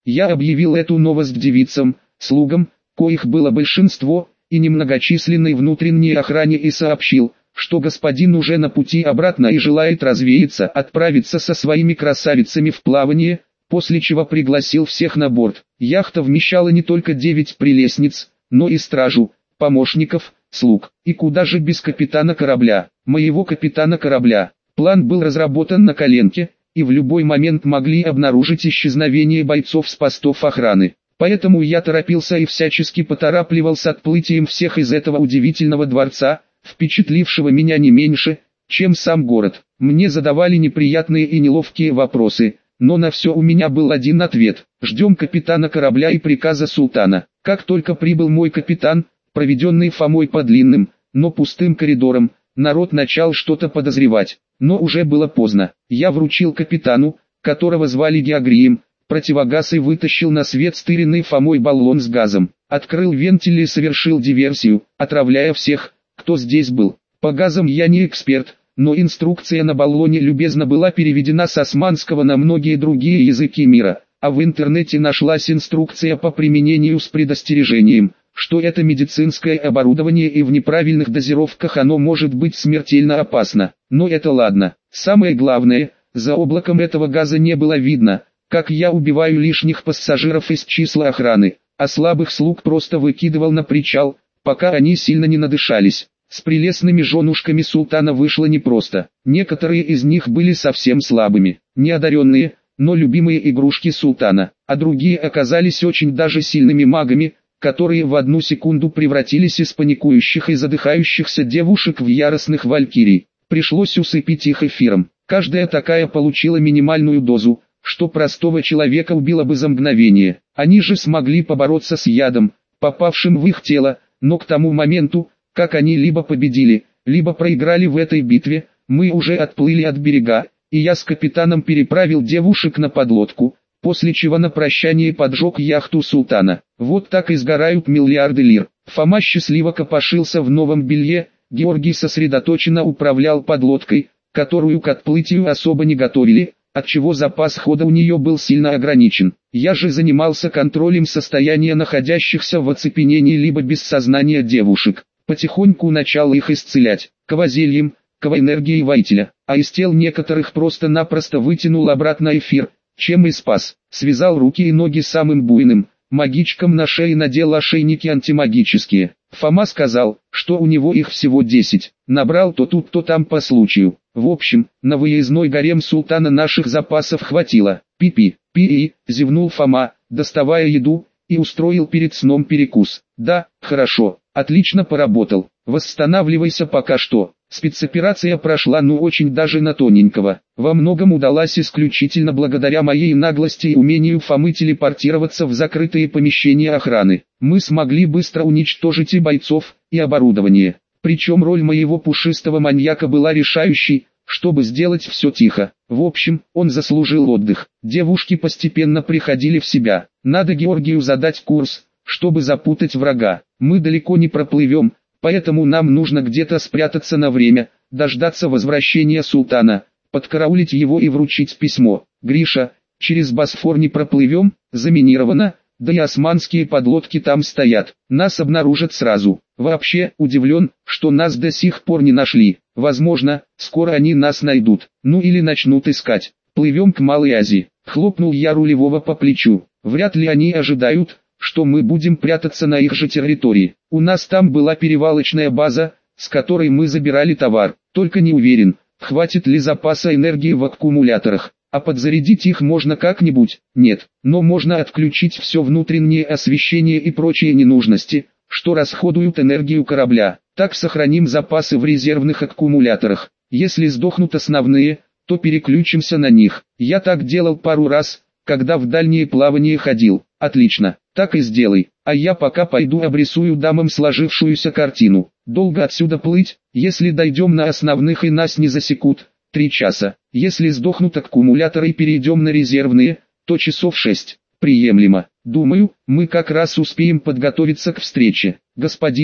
Я объявил эту новость девицам, слугам, коих было большинство, и немногочисленной внутренней охране и сообщил, что господин уже на пути обратно и желает развеяться, отправиться со своими красавицами в плавание, после чего пригласил всех на борт. Яхта вмещала не только 9 прелестниц, но и стражу, помощников, слуг, и куда же без капитана корабля, моего капитана корабля. План был разработан на коленке, и в любой момент могли обнаружить исчезновение бойцов с постов охраны. Поэтому я торопился и всячески поторапливал с отплытием всех из этого удивительного дворца, впечатлившего меня не меньше, чем сам город. Мне задавали неприятные и неловкие вопросы, но на все у меня был один ответ: ждем капитана корабля и приказа султана. Как только прибыл мой капитан, проведенный Фомой по длинным, но пустым коридорам, народ начал что-то подозревать, но уже было поздно. Я вручил капитану, которого звали Георгием, противогаз и вытащил на свет стыренный Фомой баллон с газом. Открыл вентиль и совершил диверсию, отравляя всех, кто здесь был. По газам я не эксперт, но инструкция на баллоне любезно была переведена с османского на многие другие языки мира, а в интернете нашлась инструкция по применению с предостережением, что это медицинское оборудование и в неправильных дозировках оно может быть смертельно опасно. Но это ладно. Самое главное, за облаком этого газа не было видно, как я убиваю лишних пассажиров из числа охраны, а слабых слуг просто выкидывал на причал, пока они сильно не надышались. С прелестными женушками султана вышло непросто. Некоторые из них были совсем слабыми, неодаренные, но любимые игрушки султана, а другие оказались очень даже сильными магами, которые в одну секунду превратились из паникующих и задыхающихся девушек в яростных валькирий. Пришлось усыпить их эфиром. Каждая такая получила минимальную дозу, что простого человека убило бы за мгновение. Они же смогли побороться с ядом, попавшим в их тело, но к тому моменту, как они либо победили, либо проиграли в этой битве, мы уже отплыли от берега, и я с капитаном переправил девушек на подлодку, после чего на прощание поджег яхту султана. Вот так и сгорают миллиарды лир. Фома счастливо копошился в новом белье, Георгий сосредоточенно управлял подлодкой, которую к отплытию особо не готовили, отчего запас хода у нее был сильно ограничен. Я же занимался контролем состояния находящихся в оцепенении либо без сознания девушек. Потихоньку начал их исцелять, ковозельем, ковоэнергией воителя, а из тел некоторых просто-напросто вытянул обратно эфир, чем и спас. Связал руки и ноги самым буйным, магичкам на шее надел ошейники антимагические. Фома сказал, что у него их всего 10, набрал то тут то там по случаю. В общем, на выездной гарем султана наших запасов хватило. Пи-пи, зевнул Фома, доставая еду, и устроил перед сном перекус. Да, хорошо, отлично поработал, восстанавливайся пока что. Спецоперация прошла очень даже на тоненького. Во многом удалась исключительно благодаря моей наглости и умению Фомы телепортироваться в закрытые помещения охраны. Мы смогли быстро уничтожить и бойцов, и оборудование. Причем роль моего пушистого маньяка была решающей, чтобы сделать все тихо. В общем, он заслужил отдых. Девушки постепенно приходили в себя. Надо Георгию задать курс, чтобы запутать врага. Мы далеко не проплывем, поэтому нам нужно где-то спрятаться на время, дождаться возвращения султана, подкараулить его и вручить письмо. Гриша, через Босфор не проплывем, заминировано, да и османские подлодки там стоят, нас обнаружат сразу. Вообще, удивлен, что нас до сих пор не нашли. Возможно, скоро они нас найдут, ну или начнут искать. Плывем к Малой Азии. Хлопнул я рулевого по плечу. Вряд ли они ожидают, что мы будем прятаться на их же территории. У нас там была перевалочная база, с которой мы забирали товар. Только не уверен, хватит ли запаса энергии в аккумуляторах. А подзарядить их можно как-нибудь? Нет, но можно отключить все внутреннее освещение и прочие ненужности, что расходуют энергию корабля. Так сохраним запасы в резервных аккумуляторах. Если сдохнут основные, то переключимся на них. Я так делал пару раз, когда в дальние плавания ходил. Отлично, так и сделай. А я пока пойду обрисую дамам сложившуюся картину. Долго отсюда плыть? Если дойдем на основных и нас не засекут, 3 часа. Если сдохнут аккумуляторы и перейдем на резервные, то часов 6. Приемлемо. Думаю, мы как раз успеем подготовиться к встрече. Господин,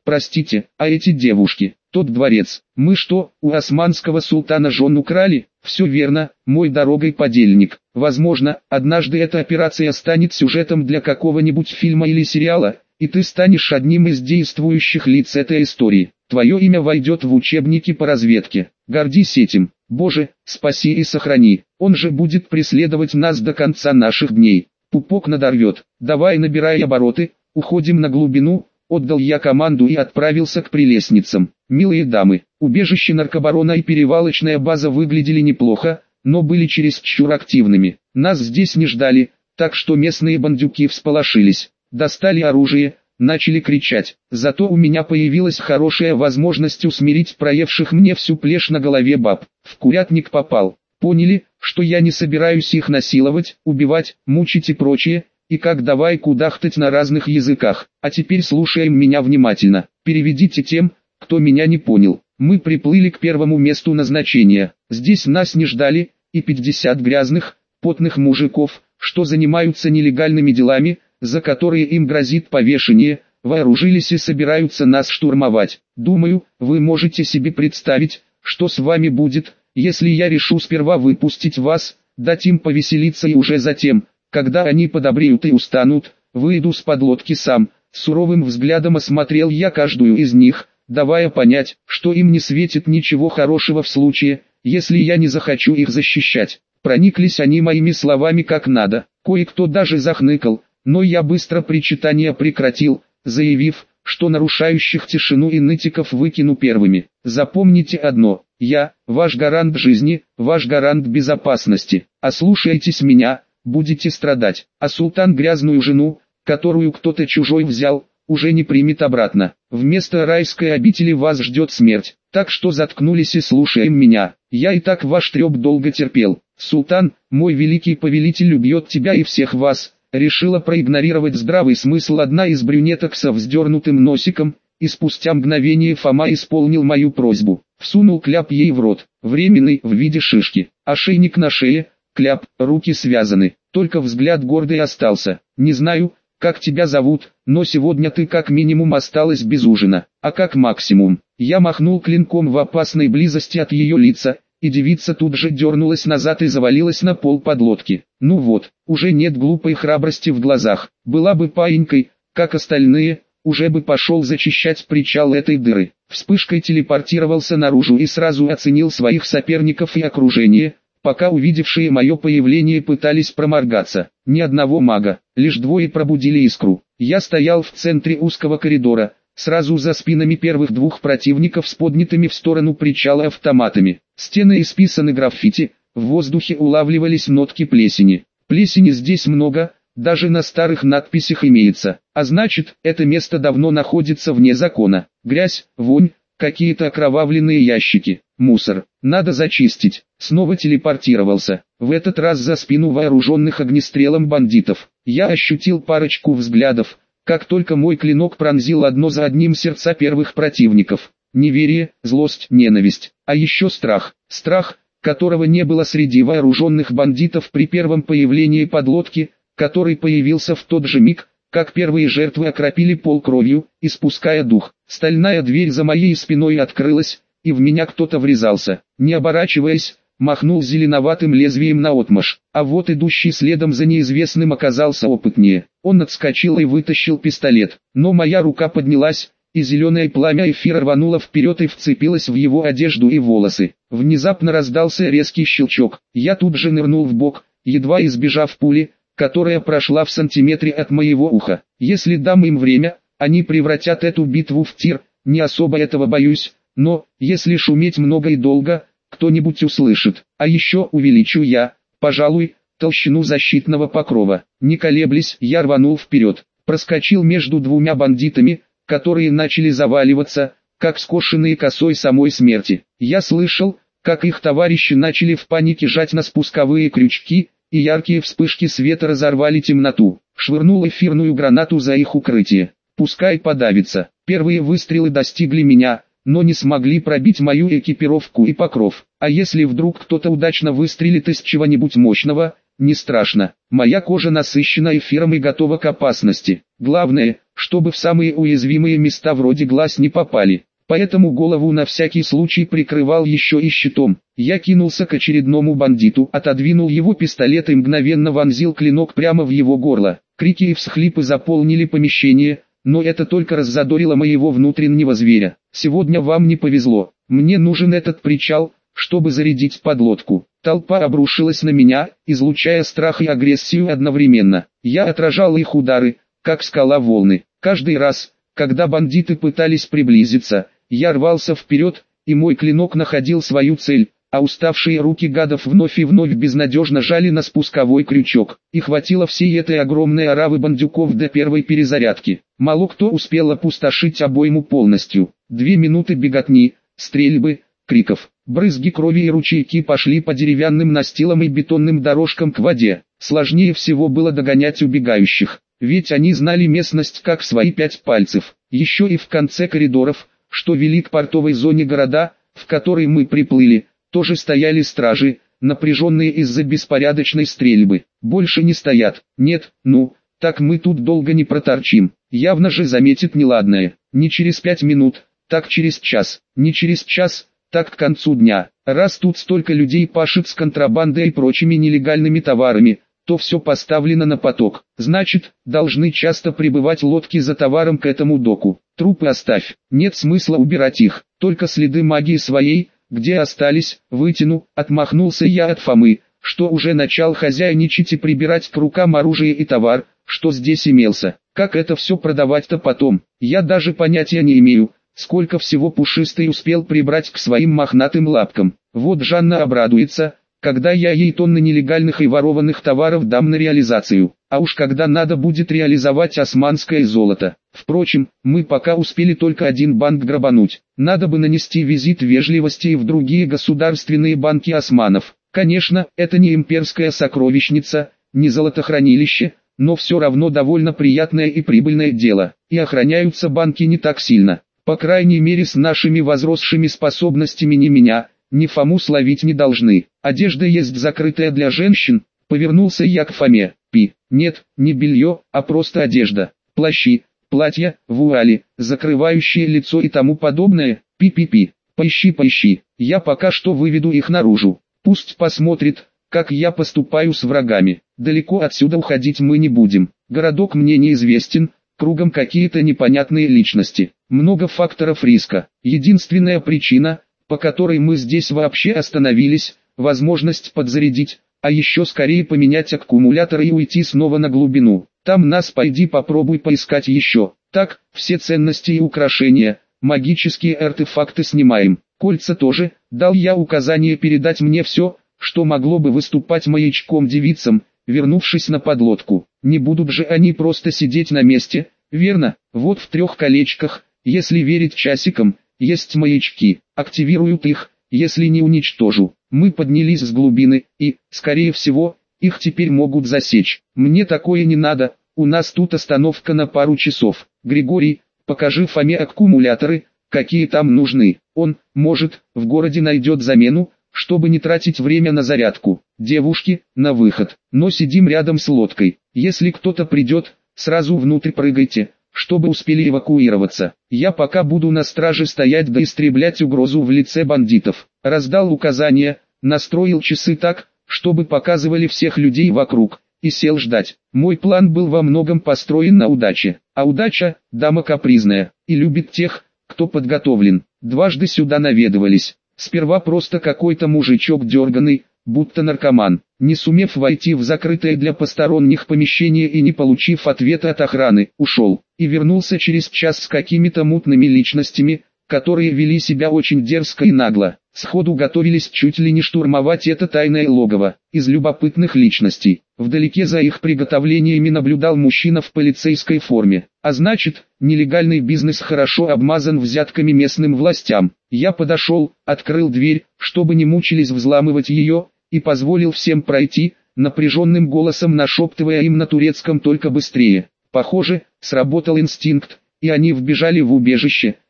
Простите, а эти девушки, тот дворец, мы что, у османского султана жен украли? Все верно, мой дорогой подельник. Возможно, однажды эта операция станет сюжетом для какого-нибудь фильма или сериала, и ты станешь одним из действующих лиц этой истории. Твое имя войдет в учебники по разведке. Гордись этим. Боже, спаси и сохрани. Он же будет преследовать нас до конца наших дней. Пупок надорвет. Давай, набирай обороты, уходим на глубину. Отдал я команду и отправился к прелестницам. Милые дамы, убежище наркобарона и перевалочная база выглядели неплохо, но были чересчур активными. Нас здесь не ждали, так что местные бандюки всполошились. Достали оружие, начали кричать. Зато у меня появилась хорошая возможность усмирить проевших мне всю плешь на голове баб. В курятник попал. Поняли, что я не собираюсь их насиловать, убивать, мучить и прочее, и как давай кудахтать на разных языках. А теперь слушаем меня внимательно. Переведите тем, кто меня не понял. Мы приплыли к первому месту назначения. Здесь нас не ждали, и 50 грязных, потных мужиков, что занимаются нелегальными делами, за которые им грозит повешение, вооружились и собираются нас штурмовать. Думаю, вы можете себе представить, что с вами будет, если я решу сперва выпустить вас, дать им повеселиться и уже затем, когда они подобреют и устанут, выйду с подлодки сам. Суровым взглядом осмотрел я каждую из них, давая понять, что им не светит ничего хорошего в случае, если я не захочу их защищать. Прониклись они моими словами как надо, кое-кто даже захныкал, но я быстро причитания прекратил, заявив, что нарушающих тишину и нытиков выкину первыми. Запомните одно, я, ваш гарант жизни, ваш гарант безопасности, ослушайтесь меня, будете страдать, а султан грязную жену, которую кто-то чужой взял, уже не примет обратно. Вместо райской обители вас ждет смерть, так что заткнулись и слушаем меня. Я и так ваш треп долго терпел. Султан, мой великий повелитель, убьет тебя и всех вас. Решила проигнорировать здравый смысл одна из брюнеток со вздернутым носиком, и спустя мгновение Фома исполнил мою просьбу. Всунул кляп ей в рот, временный, в виде шишки, ошейник на шее, кляп, руки связаны, только взгляд гордый остался. Не знаю, как тебя зовут, но сегодня ты как минимум осталась без ужина, а как максимум. Я махнул клинком в опасной близости от ее лица, и девица тут же дернулась назад и завалилась на пол подлодки. Ну вот, уже нет глупой храбрости в глазах. Была бы паинькой, как остальные, уже бы пошел зачищать причал этой дыры. Вспышкой телепортировался наружу и сразу оценил своих соперников и окружение, пока увидевшие мое появление пытались проморгаться. Ни одного мага, лишь двое пробудили искру. Я стоял в центре узкого коридора, сразу за спинами первых двух противников с поднятыми в сторону причала автоматами. Стены исписаны граффити, в воздухе улавливались нотки плесени. Плесени здесь много, даже на старых надписях имеется, а значит, это место давно находится вне закона. Грязь, вонь, какие-то окровавленные ящики, мусор. Надо зачистить. Снова телепортировался, в этот раз за спину вооруженных огнестрелом бандитов. Я ощутил парочку взглядов, как только мой клинок пронзил одно за одним сердца первых противников. Неверие, злость, ненависть, а еще страх. Страх, которого не было среди вооруженных бандитов при первом появлении подлодки, который появился в тот же миг, как первые жертвы окропили пол кровью, испуская дух. Стальная дверь за моей спиной открылась, и в меня кто-то врезался. Не оборачиваясь, махнул зеленоватым лезвием наотмашь, а вот идущий следом за неизвестным оказался опытнее. Он отскочил и вытащил пистолет, но моя рука поднялась, и зеленое пламя эфира рвануло вперед и вцепилось в его одежду и волосы. Внезапно раздался резкий щелчок, я тут же нырнул в бок, едва избежав пули, которая прошла в сантиметре от моего уха. Если дам им время, они превратят эту битву в тир, не особо этого боюсь, но, если шуметь много и долго, кто-нибудь услышит. А еще увеличу я, пожалуй, толщину защитного покрова. Не колеблясь, я рванул вперед, проскочил между двумя бандитами, которые начали заваливаться, как скошенные косой самой смерти. Я слышал, как их товарищи начали в панике жать на спусковые крючки, и яркие вспышки света разорвали темноту. Швырнул эфирную гранату за их укрытие. Пускай подавится. Первые выстрелы достигли меня, но не смогли пробить мою экипировку и покров. А если вдруг кто-то удачно выстрелит из чего-нибудь мощного, не страшно. Моя кожа насыщена эфиром и готова к опасности. Главное, чтобы в самые уязвимые места вроде глаз не попали. Поэтому голову на всякий случай прикрывал еще и щитом. Я кинулся к очередному бандиту, отодвинул его пистолет и мгновенно вонзил клинок прямо в его горло. Крики и всхлипы заполнили помещение, но это только раззадорило моего внутреннего зверя. Сегодня вам не повезло. Мне нужен этот причал, чтобы зарядить подлодку. Толпа обрушилась на меня, излучая страх и агрессию одновременно. Я отражал их удары, как скала волны. Каждый раз, когда бандиты пытались приблизиться, я рвался вперед, и мой клинок находил свою цель, а уставшие руки гадов вновь и вновь безнадежно жали на спусковой крючок. И хватило всей этой огромной оравы бандюков до первой перезарядки. Мало кто успел опустошить обойму полностью. 2 минуты беготни, стрельбы, криков. Брызги крови и ручейки пошли по деревянным настилам и бетонным дорожкам к воде. Сложнее всего было догонять убегающих, ведь они знали местность как свои 5 пальцев. Еще и в конце коридоров, что вели к портовой зоне города, в который мы приплыли, тоже стояли стражи, напряженные из-за беспорядочной стрельбы. Больше не стоят. Нет, ну, так мы тут долго не проторчим. Явно же заметит неладное. Не через 5 минут, так через час. Не через час, так к концу дня. Раз тут столько людей пашет с контрабандой и прочими нелегальными товарами, то все поставлено на поток. Значит, должны часто прибывать лодки за товаром к этому доку. Трупы оставь. Нет смысла убирать их. Только следы магии своей, где остались, вытяну. Отмахнулся я от Фомы, что уже начал хозяйничать и прибирать к рукам оружие и товар, что здесь имелся. Как это все продавать-то потом? Я даже понятия не имею, сколько всего Пушистый успел прибрать к своим мохнатым лапкам. Вот Жанна обрадуется, когда я ей тонны нелегальных и ворованных товаров дам на реализацию. А уж когда надо будет реализовать османское золото. Впрочем, мы пока успели только один банк грабануть. Надо бы нанести визит вежливости и в другие государственные банки османов. Конечно, это не имперская сокровищница, не золотохранилище, но все равно довольно приятное и прибыльное дело. И охраняются банки не так сильно. По крайней мере с нашими возросшими способностями ни меня, ни Фому словить не должны. Одежда есть закрытая для женщин, повернулся я к Фоме. Нет, не белье, а просто одежда. Плащи, платья, вуали, закрывающие лицо и тому подобное. Поищи. Я пока что выведу их наружу. Пусть посмотрит, как я поступаю с врагами. Далеко отсюда уходить мы не будем. Городок мне неизвестен, кругом какие-то непонятные личности. Много факторов риска. Единственная причина, по которой мы здесь вообще остановились, возможность подзарядить, а еще скорее поменять аккумуляторы и уйти снова на глубину. Там нас пойди попробуй поискать еще. Так, все ценности и украшения, магические артефакты снимаем. Кольца тоже, дал я указание передать мне все, что могло бы выступать маячком девицам, вернувшись на подлодку. Не будут же они просто сидеть на месте, верно? Вот в 3 колечках, если верить часикам, есть маячки. Активируют их, если не уничтожу. Мы поднялись с глубины, и, скорее всего, их теперь могут засечь. Мне такое не надо, у нас тут остановка на пару часов. Григорий, покажи Фоме аккумуляторы, какие там нужны. Он, может, в городе найдет замену, чтобы не тратить время на зарядку. Девушки, на выход. Но сидим рядом с лодкой. Если кто-то придет, сразу внутрь прыгайте, чтобы успели эвакуироваться. Я пока буду на страже стоять да истреблять угрозу в лице бандитов. Раздал указания, настроил часы так, чтобы показывали всех людей вокруг, и сел ждать. Мой план был во многом построен на удаче. А удача – дама капризная, и любит тех, кто подготовлен. Дважды сюда наведывались. Сперва просто какой-то мужичок дерганый, будто наркоман. Не сумев войти в закрытое для посторонних помещение и не получив ответа от охраны, ушел. И вернулся через час с какими-то мутными личностями, которые вели себя очень дерзко и нагло. Сходу готовились чуть ли не штурмовать это тайное логово. Из любопытных личностей, вдалеке за их приготовлениями наблюдал мужчина в полицейской форме. А значит, нелегальный бизнес хорошо обмазан взятками местным властям. Я подошел, открыл дверь, чтобы не мучились взламывать ее, и позволил всем пройти, напряженным голосом нашептывая им на турецком только быстрее. Похоже, сработал инстинкт, и они вбежали в убежище,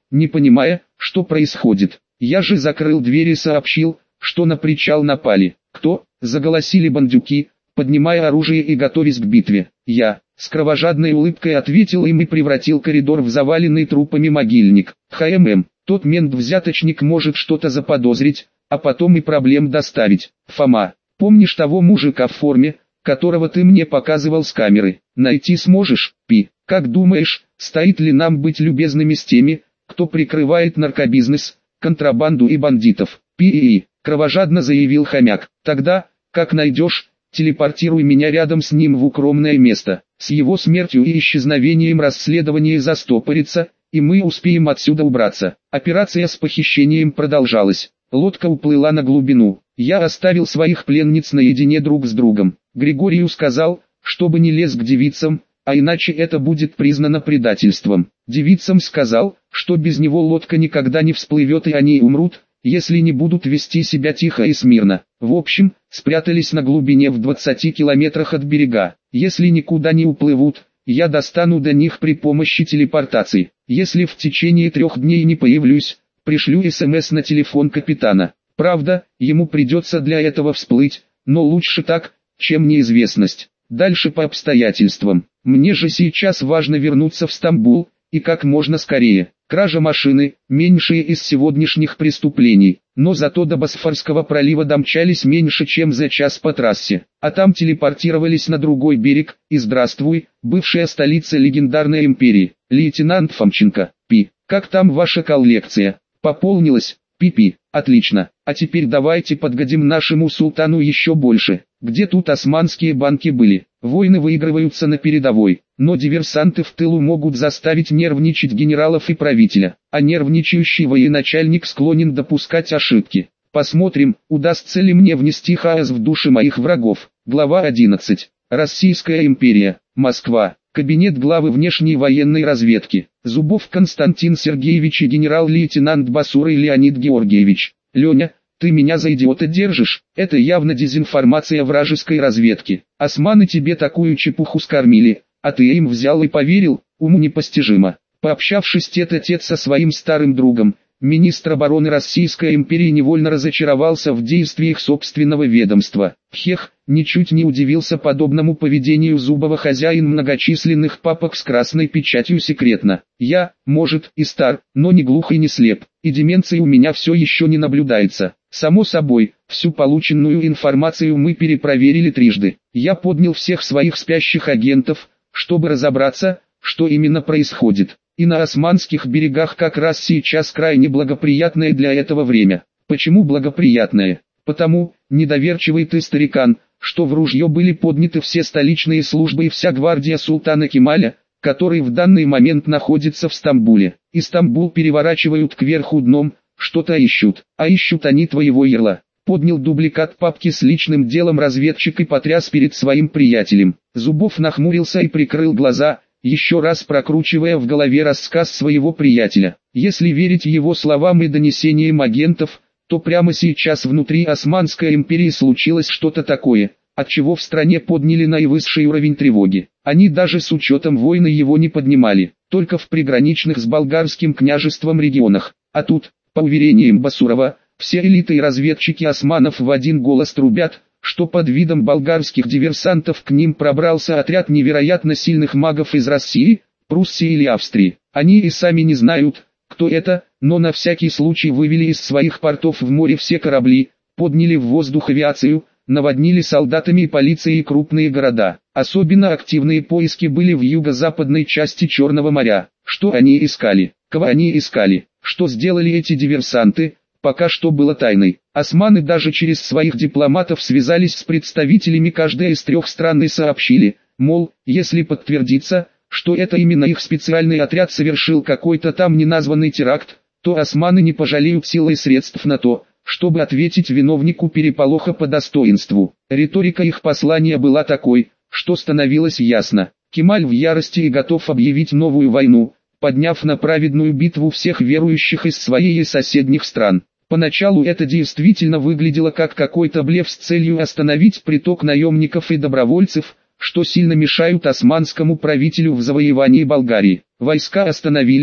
не понимая, что происходит. Я же закрыл дверь и сообщил, что на причал напали. «Кто?» – заголосили бандюки, поднимая оружие и готовясь к битве. Я, с кровожадной улыбкой ответил им и превратил коридор в заваленный трупами могильник. Тот мент-взяточник может что-то заподозрить, а потом и проблем доставить. Фома, помнишь того мужика в форме, которого ты мне показывал с камеры? Найти сможешь? Пи, как думаешь, стоит ли нам быть любезными с теми, кто прикрывает наркобизнес, контрабанду и бандитов? Пи, кровожадно заявил хомяк. Тогда, как найдешь, телепортируй меня рядом с ним в укромное место. С его смертью и исчезновением расследование застопорится, и мы успеем отсюда убраться. Операция с похищением продолжалась. Лодка уплыла на глубину. Я оставил своих пленниц наедине друг с другом. Григорию сказал, чтобы не лез к девицам, а иначе это будет признано предательством. Девицам сказал, что без него лодка никогда не всплывет и они умрут, если не будут вести себя тихо и смирно. В общем, спрятались на глубине в 20 километрах от берега. Если никуда не уплывут, я достану до них при помощи телепортации. Если в течение 3 дней не появлюсь, пришлю СМС на телефон капитана. Правда, ему придется для этого всплыть, но лучше так, чем неизвестность. Дальше по обстоятельствам. Мне же сейчас важно вернуться в Стамбул, и как можно скорее. Кража машины – меньшее из сегодняшних преступлений, но зато до Босфорского пролива домчались меньше чем за час по трассе, а там телепортировались на другой берег, и здравствуй, бывшая столица легендарной империи. Лейтенант Фомченко, Пи, как там ваша коллекция? Пополнилась? Пи-пи, отлично, а теперь давайте подгодим нашему султану еще больше. Где тут османские банки были? Войны выигрываются на передовой, но диверсанты в тылу могут заставить нервничать генералов и правителя, а нервничающий военачальник склонен допускать ошибки. Посмотрим, удастся ли мне внести хаос в души моих врагов. Глава 11. Российская империя. Москва. Кабинет главы внешней военной разведки. Зубов Константин Сергеевич и генерал-лейтенант Басурый Леонид Георгиевич. Леня, ты меня за идиота держишь? Это явно дезинформация вражеской разведки. Османы тебе такую чепуху скормили, а ты им взял и поверил? Уму непостижимо. Пообщавшись тет-а-тет со своим старым другом, министр обороны Российской империи невольно разочаровался в действиях собственного ведомства. Хех, ничуть не удивился подобному поведению Зубова хозяин многочисленных папок с красной печатью секретно. Я, может, и стар, но не глух и не слеп, и деменции у меня все еще не наблюдается. Само собой, всю полученную информацию мы перепроверили трижды. Я поднял всех своих спящих агентов, чтобы разобраться, что именно происходит. И на османских берегах как раз сейчас крайне благоприятное для этого время. Почему благоприятное? Потому, недоверчивый ты старикан, что в ружье были подняты все столичные службы и вся гвардия султана Кемаля, который в данный момент находится в Стамбуле. И Стамбул переворачивают кверху дном, что-то ищут. А ищут они твоего ерла. Поднял дубликат папки с личным делом разведчик и потряс перед своим приятелем. Зубов нахмурился и прикрыл глаза, еще раз прокручивая в голове рассказ своего приятеля. Если верить его словам и донесениям агентов, то прямо сейчас внутри Османской империи случилось что-то такое, от чего в стране подняли наивысший уровень тревоги. Они даже с учетом войны его не поднимали, только в приграничных с болгарским княжеством регионах. А тут, по уверениям Басурова, все элиты и разведчики османов в один голос трубят, что под видом болгарских диверсантов к ним пробрался отряд невероятно сильных магов из России, Пруссии или Австрии. Они и сами не знают, кто это, но на всякий случай вывели из своих портов в море все корабли, подняли в воздух авиацию, наводнили солдатами и полицией крупные города. Особенно активные поиски были в юго-западной части Черного моря. Что они искали? Кого они искали? Что сделали эти диверсанты? Пока что было тайной. Османы даже через своих дипломатов связались с представителями каждой из 3 стран и сообщили, мол, если подтвердится, что это именно их специальный отряд совершил какой-то там неназванный теракт, то османы не пожалеют сил и средств на то, чтобы ответить виновнику переполоха по достоинству. Риторика их послания была такой, что становилось ясно. Кемаль в ярости и готов объявить новую войну, подняв на праведную битву всех верующих из своей и соседних стран. Поначалу это действительно выглядело как какой-то блеф с целью остановить приток наемников и добровольцев, что сильно мешают османскому правителю в завоевании Болгарии. Войска остановились,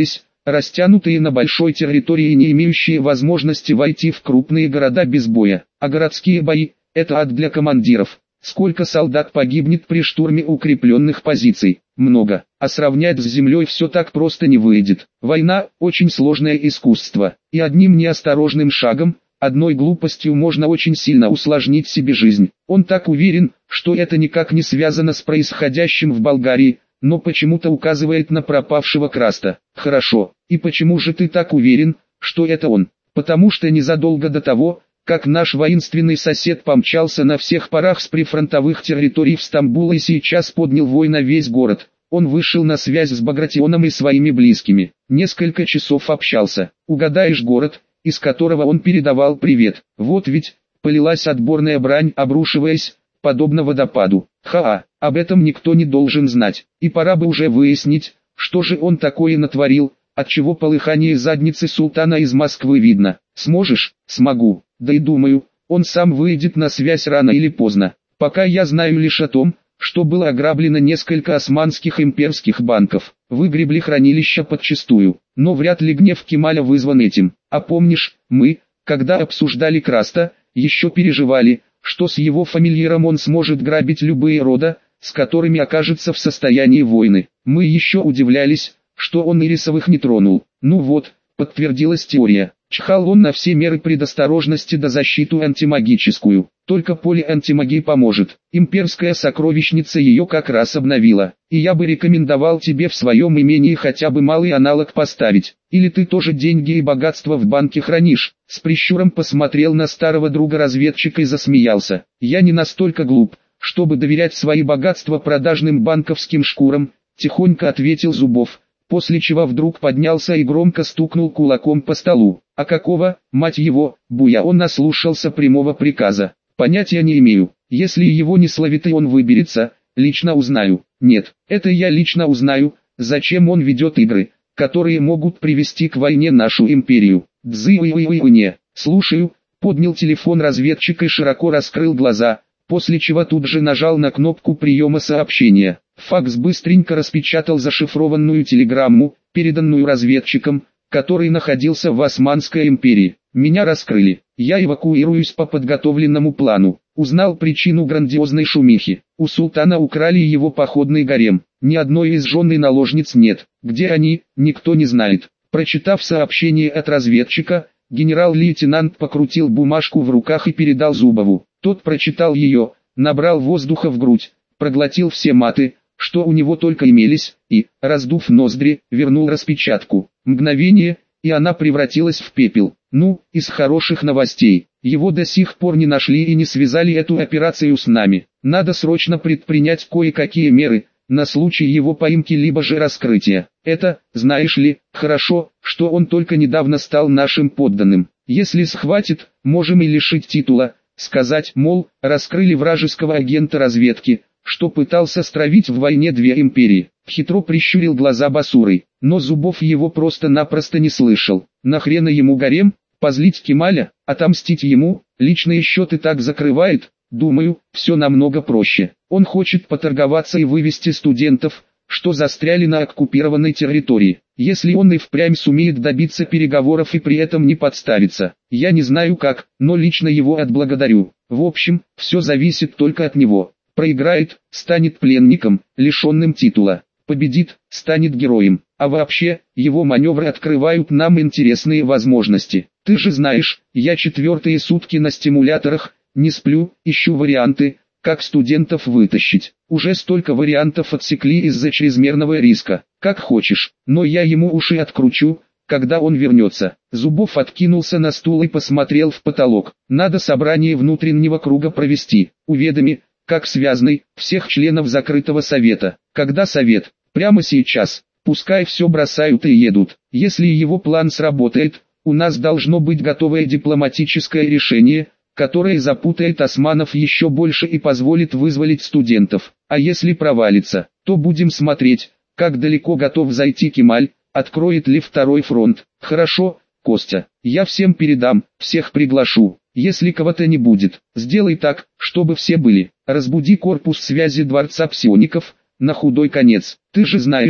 растянутые на большой территории и не имеющие возможности войти в крупные города без боя. А городские бои – это ад для командиров. Сколько солдат погибнет при штурме укрепленных позиций? Много. А сравнять с землей все так просто не выйдет. Война – очень сложное искусство. И одним неосторожным шагом, одной глупостью можно очень сильно усложнить себе жизнь. Он так уверен, что это никак не связано с происходящим в Болгарии, но почему-то указывает на пропавшего Краста. Хорошо. И почему же ты так уверен, что это он? Потому что незадолго до того, как наш воинственный сосед помчался на всех парах с прифронтовых территорий в Стамбул и сейчас поднял вой на весь город, он вышел на связь с Багратионом и своими близкими. Несколько часов общался. Угадаешь город, из которого он передавал привет? Вот ведь, полилась отборная брань, обрушиваясь, подобно водопаду. Об этом никто не должен знать. И пора бы уже выяснить, что же он такое натворил, отчего полыхание задницы султана из Москвы видно. Сможешь? Смогу. Да и думаю, он сам выйдет на связь рано или поздно. Пока я знаю лишь о том, что было ограблено несколько османских имперских банков. Выгребли хранилища подчистую. Но вряд ли гнев Кемаля вызван этим. А помнишь, мы, когда обсуждали Краста, еще переживали, что с его фамильяром он сможет грабить любые рода, с которыми окажется в состоянии войны. Мы еще удивлялись, что он Ирисовых не тронул. Ну вот, подтвердилась теория. Чхал он на все меры предосторожности да защиту антимагическую. Только поле антимагии поможет. Имперская сокровищница ее как раз обновила. И я бы рекомендовал тебе в своем имении хотя бы малый аналог поставить. Или ты тоже деньги и богатство в банке хранишь? С прищуром посмотрел на старого друга-разведчика и засмеялся. Я не настолько глуп, чтобы доверять свои богатства продажным банковским шкурам, тихонько ответил Зубов. После чего вдруг поднялся и громко стукнул кулаком по столу. А какого, мать его, буя он наслушался прямого приказа? Понятия не имею. Если его не словит и он выберется, лично узнаю. Нет, это я лично узнаю, зачем он ведет игры, которые могут привести к войне нашу империю. Дзы-уи-уи-уи-не. Слушаю, поднял телефон разведчик и широко раскрыл глаза, после чего тут же нажал на кнопку приема сообщения. Факс быстренько распечатал зашифрованную телеграмму, переданную разведчиком, который находился в Османской империи. Меня раскрыли. Я эвакуируюсь по подготовленному плану. Узнал причину грандиозной шумихи. У султана украли его походный гарем. Ни одной из жен и наложниц нет. Где они, никто не знает. Прочитав сообщение от разведчика, генерал-лейтенант покрутил бумажку в руках и передал Зубову. Тот прочитал ее, набрал воздуха в грудь, проглотил все маты, что у него только имелись, и, раздув ноздри, вернул распечатку. Мгновение, и она превратилась в пепел. Ну, из хороших новостей. Его до сих пор не нашли и не связали эту операцию с нами. Надо срочно предпринять кое-какие меры, на случай его поимки либо же раскрытия. Это, знаешь ли, хорошо, что он только недавно стал нашим подданным. Если схватит, можем и лишить титула, сказать, мол, раскрыли вражеского агента разведки, что пытался стравить в войне две империи. Хитро прищурил глаза Басурой, но Зубов его просто-напросто не слышал. Нахрена ему гарем? Позлить Кемаля, отомстить ему, личные счеты так закрывает? Думаю, все намного проще. Он хочет поторговаться и вывести студентов, что застряли на оккупированной территории. Если он и впрямь сумеет добиться переговоров и при этом не подставиться. Я не знаю как, но лично его отблагодарю. В общем, все зависит только от него. Проиграет, станет пленником, лишенным титула. Победит, станет героем. А вообще, его маневры открывают нам интересные возможности. Ты же знаешь, я 4-е сутки на стимуляторах, не сплю, ищу варианты, как студентов вытащить. Уже столько вариантов отсекли из-за чрезмерного риска. Как хочешь, но я ему уши откручу, когда он вернется. Зубов откинулся на стул и посмотрел в потолок. Надо собрание внутреннего круга провести. Уведоми, как связанный, всех членов закрытого совета. Когда совет? Прямо сейчас. Пускай все бросают и едут. Если его план сработает, у нас должно быть готовое дипломатическое решение, которое запутает османов еще больше и позволит вызволить студентов. А если провалится, то будем смотреть, как далеко готов зайти Кемаль, откроет ли второй фронт. Хорошо, Костя, я всем передам, всех приглашу. Если кого-то не будет, сделай так, чтобы все были. Разбуди корпус связи дворца псиоников, на худой конец. Ты же знаешь,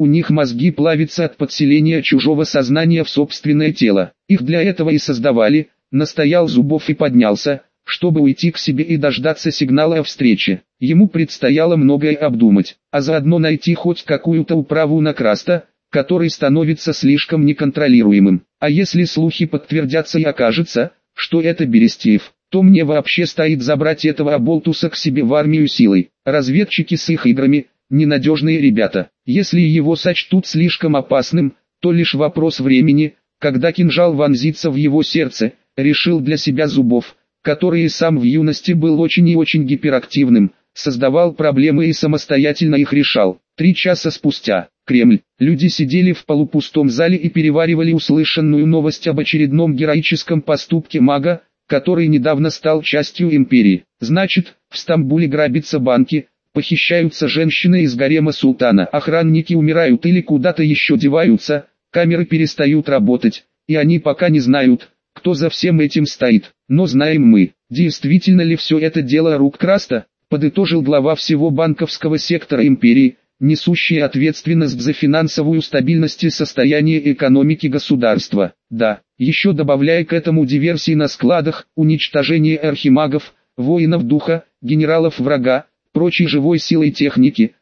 у них мозги плавятся от подселения чужого сознания в собственное тело. Их для этого и создавали, настоял Зубов и поднялся, чтобы уйти к себе и дождаться сигнала о встрече. Ему предстояло многое обдумать, а заодно найти хоть какую-то управу на Краста, который становится слишком неконтролируемым. А если слухи подтвердятся и окажется, что это Берестеев, то мне вообще стоит забрать этого оболтуса к себе в армию силой. Разведчики с их играми – ненадежные ребята. Если его сочтут слишком опасным, то лишь вопрос времени, когда кинжал вонзится в его сердце, решил для себя Зубов, который и сам в юности был очень и очень гиперактивным, создавал проблемы и самостоятельно их решал. 3 часа спустя, Кремль. Люди сидели в полупустом зале и переваривали услышанную новость об очередном героическом поступке мага, который недавно стал частью империи. Значит, в Стамбуле грабятся банки, похищаются женщины из гарема султана, охранники умирают или куда-то еще деваются, камеры перестают работать, и они пока не знают, кто за всем этим стоит. Но знаем мы, действительно ли все это дело рук Краста, подытожил глава всего банковского сектора империи, несущий ответственность за финансовую стабильность и состояние экономики государства. Да, еще добавляя к этому диверсии на складах, уничтожение архимагов, воинов духа, генералов врага, прочей живой силой техники,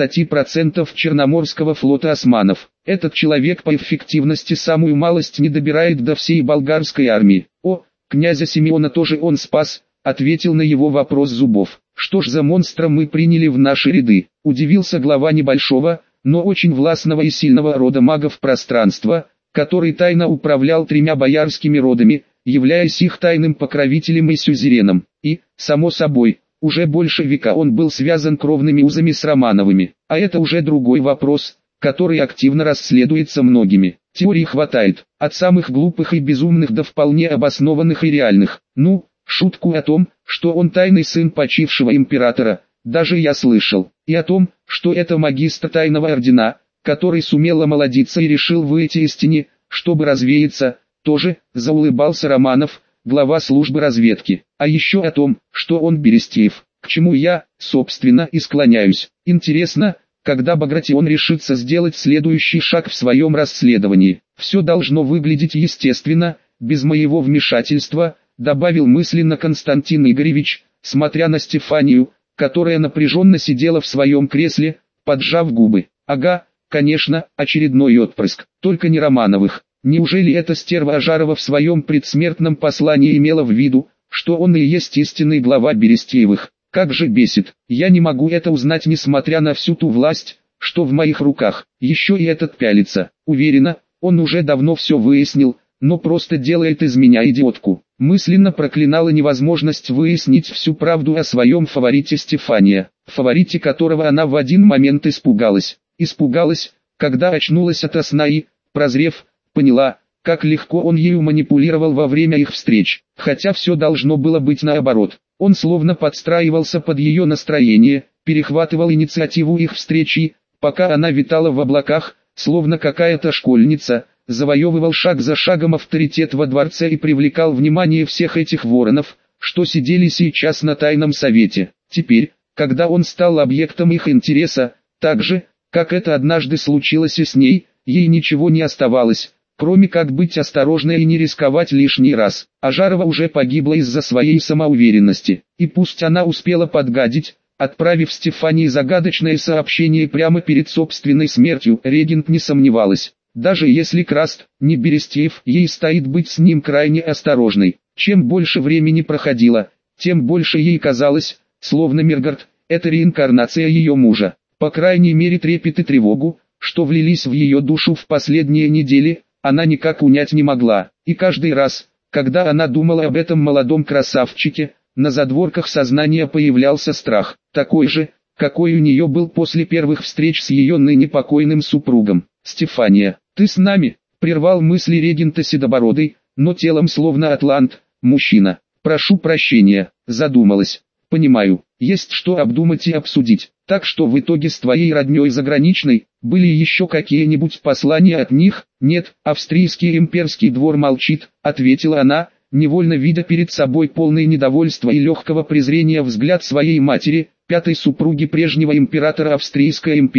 30% Черноморского флота османов. Этот человек по эффективности самую малость не добирает до всей болгарской армии. О, князя Симеона тоже он спас, ответил на его вопрос Зубов. Что ж за монстра мы приняли в наши ряды? Удивился глава небольшого, но очень властного и сильного рода магов пространства, который тайно управлял 3 боярскими родами, являясь их тайным покровителем и сюзереном. И, само собой, уже больше века он был связан кровными узами с Романовыми. А это уже другой вопрос, который активно расследуется многими. Теорий хватает, от самых глупых и безумных до вполне обоснованных и реальных. Ну, шутку о том, что он тайный сын почившего императора, даже я слышал. И о том, что это магистр тайного ордена, который сумел омолодиться и решил выйти из тени, чтобы развеяться, тоже, заулыбался Романов, глава службы разведки. А еще о том, что он Берестеев, к чему я, собственно, и склоняюсь. Интересно, когда Багратион решится сделать следующий шаг в своем расследовании. Все должно выглядеть естественно, без моего вмешательства, добавил мысленно Константин Игоревич, смотря на Стефанию, которая напряженно сидела в своем кресле, поджав губы. Ага, конечно, очередной отпрыск, только не Романовых. Неужели эта стерва Ажарова в своем предсмертном послании имела в виду, что он и есть истинный глава Берестеевых? Как же бесит, я не могу это узнать, несмотря на всю ту власть, что в моих руках. Еще и этот пялится. Уверена, он уже давно все выяснил, но просто делает из меня идиотку. Мысленно проклинала невозможность выяснить всю правду о своем фаворите Стефания, фаворите которого она в один момент испугалась. Испугалась, когда очнулась ото сна и, прозрев, поняла, как легко он ею манипулировал во время их встреч, хотя все должно было быть наоборот. Он словно подстраивался под ее настроение, перехватывал инициативу их встречи, пока она витала в облаках, словно какая-то школьница, завоевывал шаг за шагом авторитет во дворце и привлекал внимание всех этих воронов, что сидели сейчас на тайном совете. Теперь, когда он стал объектом их интереса, так же, как это однажды случилось и с ней, ей ничего не оставалось, кроме как быть осторожной и не рисковать лишний раз. Ажарова уже погибла из-за своей самоуверенности, и пусть она успела подгадить, отправив Стефании загадочное сообщение прямо перед собственной смертью, регент не сомневалась. Даже если Краст, не Берестеев, ей стоит быть с ним крайне осторожной. Чем больше времени проходило, тем больше ей казалось, словно Миргард – это реинкарнация ее мужа. По крайней мере трепет и тревогу, что влились в ее душу в последние недели, она никак унять не могла. И каждый раз, когда она думала об этом молодом красавчике, на задворках сознания появлялся страх, такой же, какой у нее был после первых встреч с ее ныне покойным супругом. «Стефания, ты с нами?» – прервал мысли регента седобородый, но телом словно атлант, мужчина. «Прошу прощения», – задумалась. «Понимаю, есть что обдумать и обсудить. Так что в итоге с твоей родней заграничной, были еще какие-нибудь послания от них?» «Нет, австрийский имперский двор молчит», – ответила она, невольно видя перед собой полное недовольство и легкого презрения взгляд своей матери, 5-й супруги прежнего императора Австрийской империи.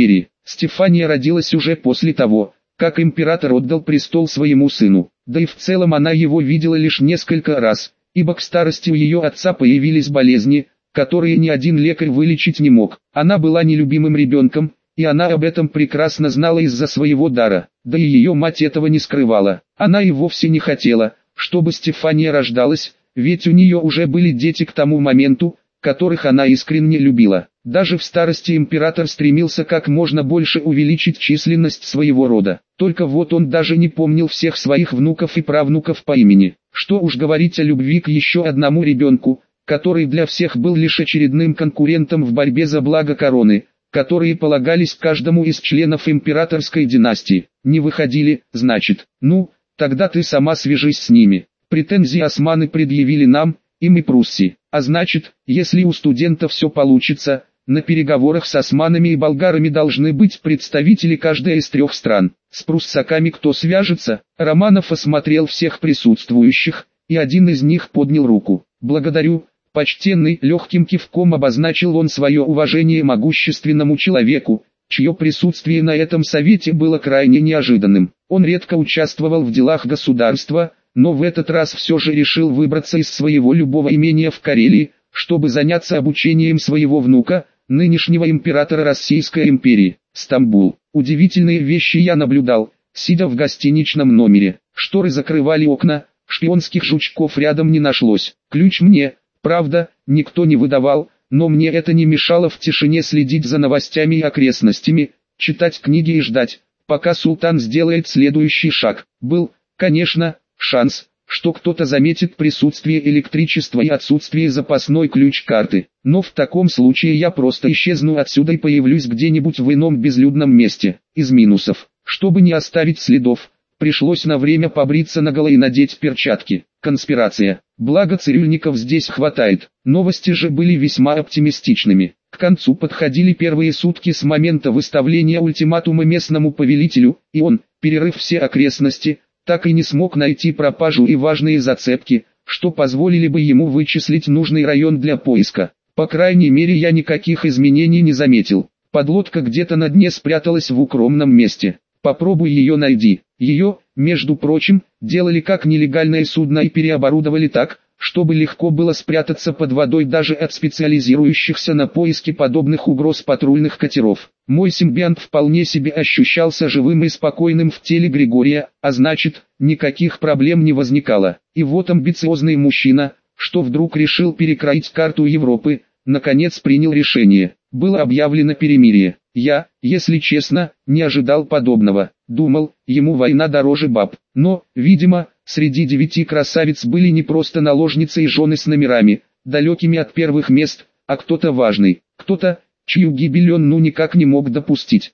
Стефания родилась уже после того, как император отдал престол своему сыну, да и в целом она его видела лишь несколько раз, ибо к старости у ее отца появились болезни, которые ни один лекарь вылечить не мог. Она была нелюбимым ребенком, и она об этом прекрасно знала из-за своего дара, да и ее мать этого не скрывала. Она и вовсе не хотела, чтобы Стефания рождалась, ведь у нее уже были дети к тому моменту, которых она искренне любила. Даже в старости император стремился как можно больше увеличить численность своего рода. Только вот он даже не помнил всех своих внуков и правнуков по имени. Что уж говорить о любви к еще одному ребенку, который для всех был лишь очередным конкурентом в борьбе за благо короны, которые полагались каждому из членов императорской династии. Не выходили, значит, ну, тогда ты сама свяжись с ними. Претензии османы предъявили нам, им и Пруссии. А значит, если у студента все получится, на переговорах с османами и болгарами должны быть представители каждой из трех стран. С пруссаками кто свяжется? Романов осмотрел всех присутствующих, и один из них поднял руку. «Благодарю, почтенный», легким кивком обозначил он свое уважение могущественному человеку, чье присутствие на этом совете было крайне неожиданным. Он редко участвовал в делах государства, но в этот раз все же решил выбраться из своего любого имения в Карелии, чтобы заняться обучением своего внука, нынешнего императора Российской империи. Стамбул. Удивительные вещи я наблюдал, сидя в гостиничном номере. Шторы закрывали окна, шпионских жучков рядом не нашлось. Ключ мне, правда, никто не выдавал, но мне это не мешало в тишине следить за новостями и окрестностями, читать книги и ждать, пока султан сделает следующий шаг. Был, конечно, шанс, что кто-то заметит присутствие электричества и отсутствие запасной ключ-карты. Но в таком случае я просто исчезну отсюда и появлюсь где-нибудь в ином безлюдном месте. Из минусов. Чтобы не оставить следов, пришлось на время побриться наголо и надеть перчатки. Конспирация. Благо цирюльников здесь хватает. Новости же были весьма оптимистичными. К концу подходили первые сутки с момента выставления ультиматума местному повелителю, и он, перерыв все окрестности, так и не смог найти пропажу и важные зацепки, что позволили бы ему вычислить нужный район для поиска. По крайней мере, я никаких изменений не заметил. Подлодка где-то на дне спряталась в укромном месте. Попробуй ее найди. Ее, между прочим, делали как нелегальное судно и переоборудовали так, чтобы легко было спрятаться под водой даже от специализирующихся на поиске подобных угроз патрульных катеров. Мой симбионт вполне себе ощущался живым и спокойным в теле Григория, а значит, никаких проблем не возникало. И вот амбициозный мужчина, что вдруг решил перекроить карту Европы, наконец принял решение. Было объявлено перемирие. Я, если честно, не ожидал подобного. Думал, ему война дороже баб. Но, видимо, среди 9 красавиц были не просто наложницы и жены с номерами, далекими от первых мест, а кто-то важный. Кто-то, чью гибель он никак не мог допустить.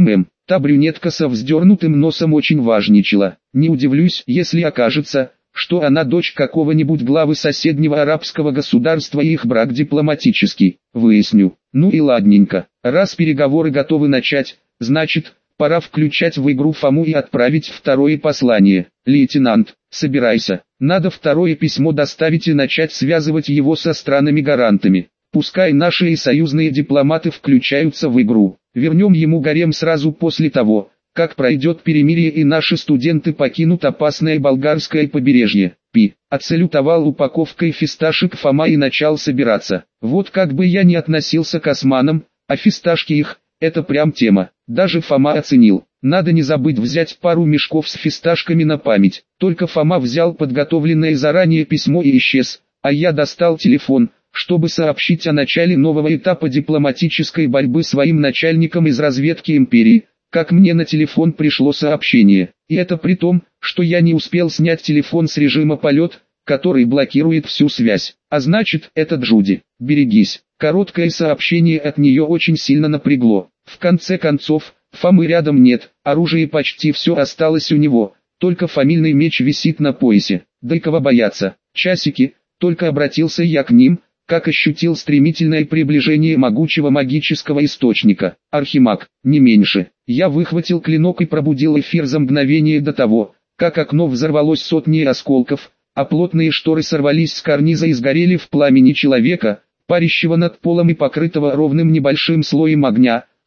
Та брюнетка со вздернутым носом очень важничала. Не удивлюсь, если окажется, что она дочь какого-нибудь главы соседнего арабского государства и их брак дипломатический. Выясню. Ну и ладненько. Раз переговоры готовы начать, значит, пора включать в игру Фому и отправить второе послание. Лейтенант, собирайся. Надо второе письмо доставить и начать связывать его со странами-гарантами. Пускай наши и союзные дипломаты включаются в игру. Вернем ему гарем сразу после того, как пройдет перемирие и наши студенты покинут опасное болгарское побережье. Отсалютовал упаковкой фисташек Фома и начал собираться. Вот как бы я ни относился к османам, а фисташки их, это прям тема. Даже Фома оценил. Надо не забыть взять пару мешков с фисташками на память. Только Фома взял подготовленное заранее письмо и исчез, а я достал телефон, чтобы сообщить о начале нового этапа дипломатической борьбы своим начальникам из разведки империи, как мне на телефон пришло сообщение. И это при том, что я не успел снять телефон с режима полет, который блокирует всю связь. А значит, это Джуди. Берегись. Короткое сообщение от нее очень сильно напрягло. В конце концов, Фомы рядом нет, оружие почти все осталось у него, только фамильный меч висит на поясе. Да и кого бояться. Часики, только обратился я к ним, как ощутил стремительное приближение могучего магического источника. Архимаг, не меньше. Я выхватил клинок и пробудил эфир за мгновение до того, как окно взорвалось сотней осколков, а плотные шторы сорвались с карниза и сгорели в пламени человека, парящего над полом и покрытого ровным небольшим слоем огня,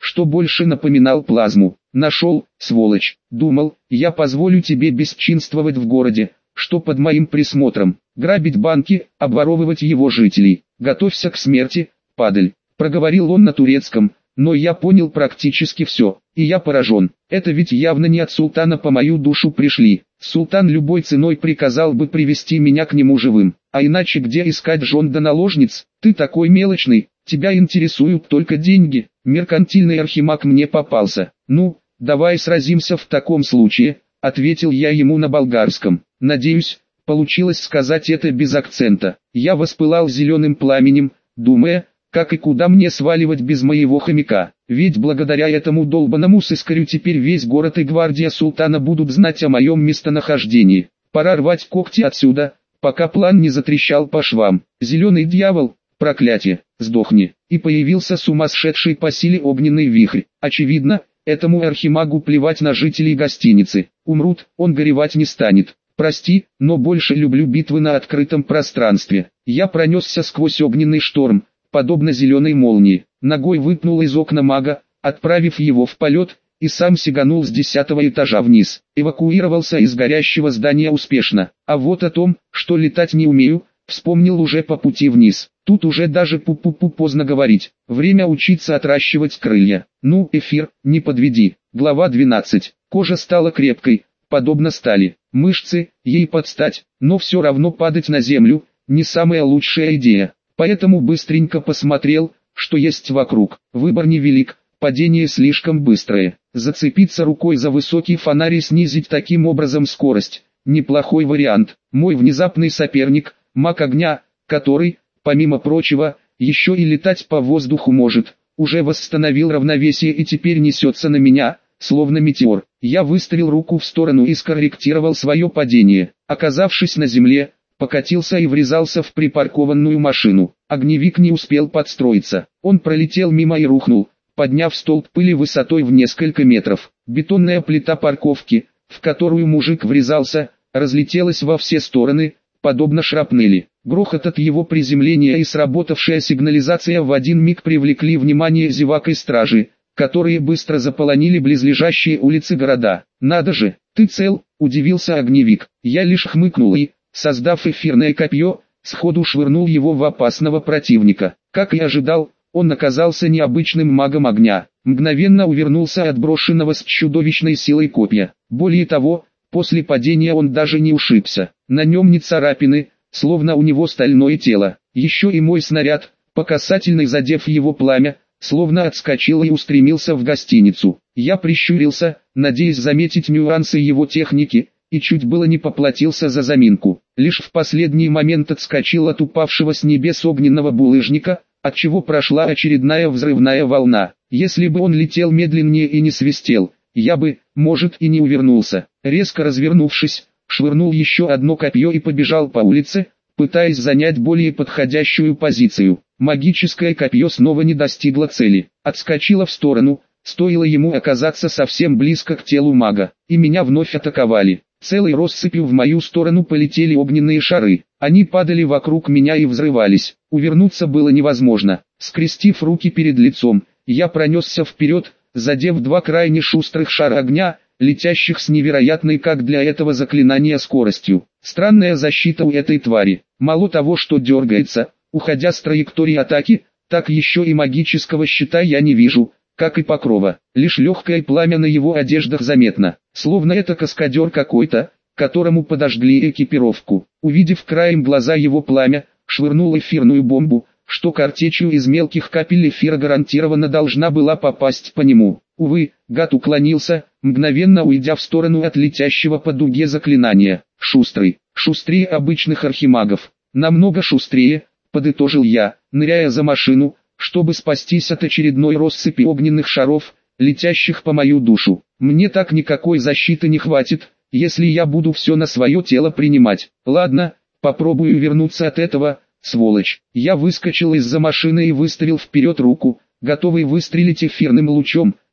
что больше напоминал плазму. Нашел, сволочь. Думал, я позволю тебе бесчинствовать в городе, что под моим присмотром, грабить банки, обворовывать его жителей. Готовься к смерти, падаль. Проговорил он на турецком, но я понял практически все, и я поражен. Это ведь явно не от султана по мою душу пришли. Султан любой ценой приказал бы привести меня к нему живым, а иначе где искать жен да наложниц? Ты такой мелочный, тебя интересуют только деньги. Меркантильный архимаг мне попался. Ну, давай сразимся в таком случае, ответил я ему на болгарском. Надеюсь, получилось сказать это без акцента. Я воспылал зеленым пламенем, думая, как и куда мне сваливать без моего хомяка. Ведь благодаря этому долбанному сыскарю теперь весь город и гвардия султана будут знать о моем местонахождении. Пора рвать когти отсюда, пока план не затрещал по швам. Зеленый дьявол, проклятие, сдохни. И появился сумасшедший по силе огненный вихрь. Очевидно, этому архимагу плевать на жителей гостиницы. Умрут, он горевать не станет. Прости, но больше люблю битвы на открытом пространстве. Я пронесся сквозь огненный шторм, подобно зеленой молнии, ногой выпнул из окна мага, отправив его в полет, и сам сиганул с 10-го этажа вниз. Эвакуировался из горящего здания успешно, а вот о том, что летать не умею, вспомнил уже по пути вниз. Тут уже даже пу-пу-пу поздно говорить, время учиться отращивать крылья. Ну, эфир, не подведи. Глава 12. Кожа стала крепкой, подобно стали, мышцы, ей подстать, но все равно падать на землю, не самая лучшая идея. Поэтому быстренько посмотрел, что есть вокруг. Выбор невелик, падение слишком быстрое. Зацепиться рукой за высокий фонарь и снизить таким образом скорость – неплохой вариант. Мой внезапный соперник – маг огня, который, помимо прочего, еще и летать по воздуху может, уже восстановил равновесие и теперь несется на меня, словно метеор. Я выставил руку в сторону и скорректировал свое падение. Оказавшись на земле, покатился и врезался в припаркованную машину. Огневик не успел подстроиться. Он пролетел мимо и рухнул, подняв столб пыли высотой в несколько метров. Бетонная плита парковки, в которую мужик врезался, разлетелась во все стороны, подобно шрапнели. Грохот от его приземления и сработавшая сигнализация в один миг привлекли внимание зевак и стражи, которые быстро заполонили близлежащие улицы города. «Надо же, ты цел?» – удивился огневик. Я лишь хмыкнул и, создав эфирное копье, сходу швырнул его в опасного противника. Как и ожидал, он оказался необычным магом огня. Мгновенно увернулся от брошенного с чудовищной силой копья. Более того, после падения он даже не ушибся. На нем не царапины, словно у него стальное тело. Еще и мой снаряд, по касательной задев его пламя, словно отскочил и устремился в гостиницу. Я прищурился, надеясь заметить нюансы его техники, и чуть было не поплатился за заминку. Лишь в последний момент отскочил от упавшего с небес огненного булыжника, отчего прошла очередная взрывная волна. Если бы он летел медленнее и не свистел, я бы, может, и не увернулся. Резко развернувшись, швырнул еще одно копье и побежал по улице, пытаясь занять более подходящую позицию. Магическое копье снова не достигло цели, отскочило в сторону, стоило ему оказаться совсем близко к телу мага, и меня вновь атаковали. Целой россыпью в мою сторону полетели огненные шары. Они падали вокруг меня и взрывались. Увернуться было невозможно. Скрестив руки перед лицом, я пронесся вперед, задев два крайне шустрых шара огня, летящих с невероятной как для этого заклинания скоростью. Странная защита у этой твари. Мало того, что дергается, уходя с траектории атаки, так еще и магического щита я не вижу, как и покрова. Лишь легкое пламя на его одеждах заметно, словно это каскадер какой-то, которому подожгли экипировку. Увидев краем глаза его пламя, швырнул эфирную бомбу, что картечью из мелких капель эфира гарантированно должна была попасть по нему. Увы, гад уклонился, мгновенно уйдя в сторону от летящего по дуге заклинания. Шустрый, шустрее обычных архимагов, намного шустрее, подытожил я, ныряя за машину, чтобы спастись от очередной россыпи огненных шаров, летящих по мою душу. Мне так никакой защиты не хватит, если я буду все на свое тело принимать. Ладно, попробую вернуться от этого, сволочь. Я выскочил из-за машины и выставил вперед руку, готовый выстрелить эфирным лучом,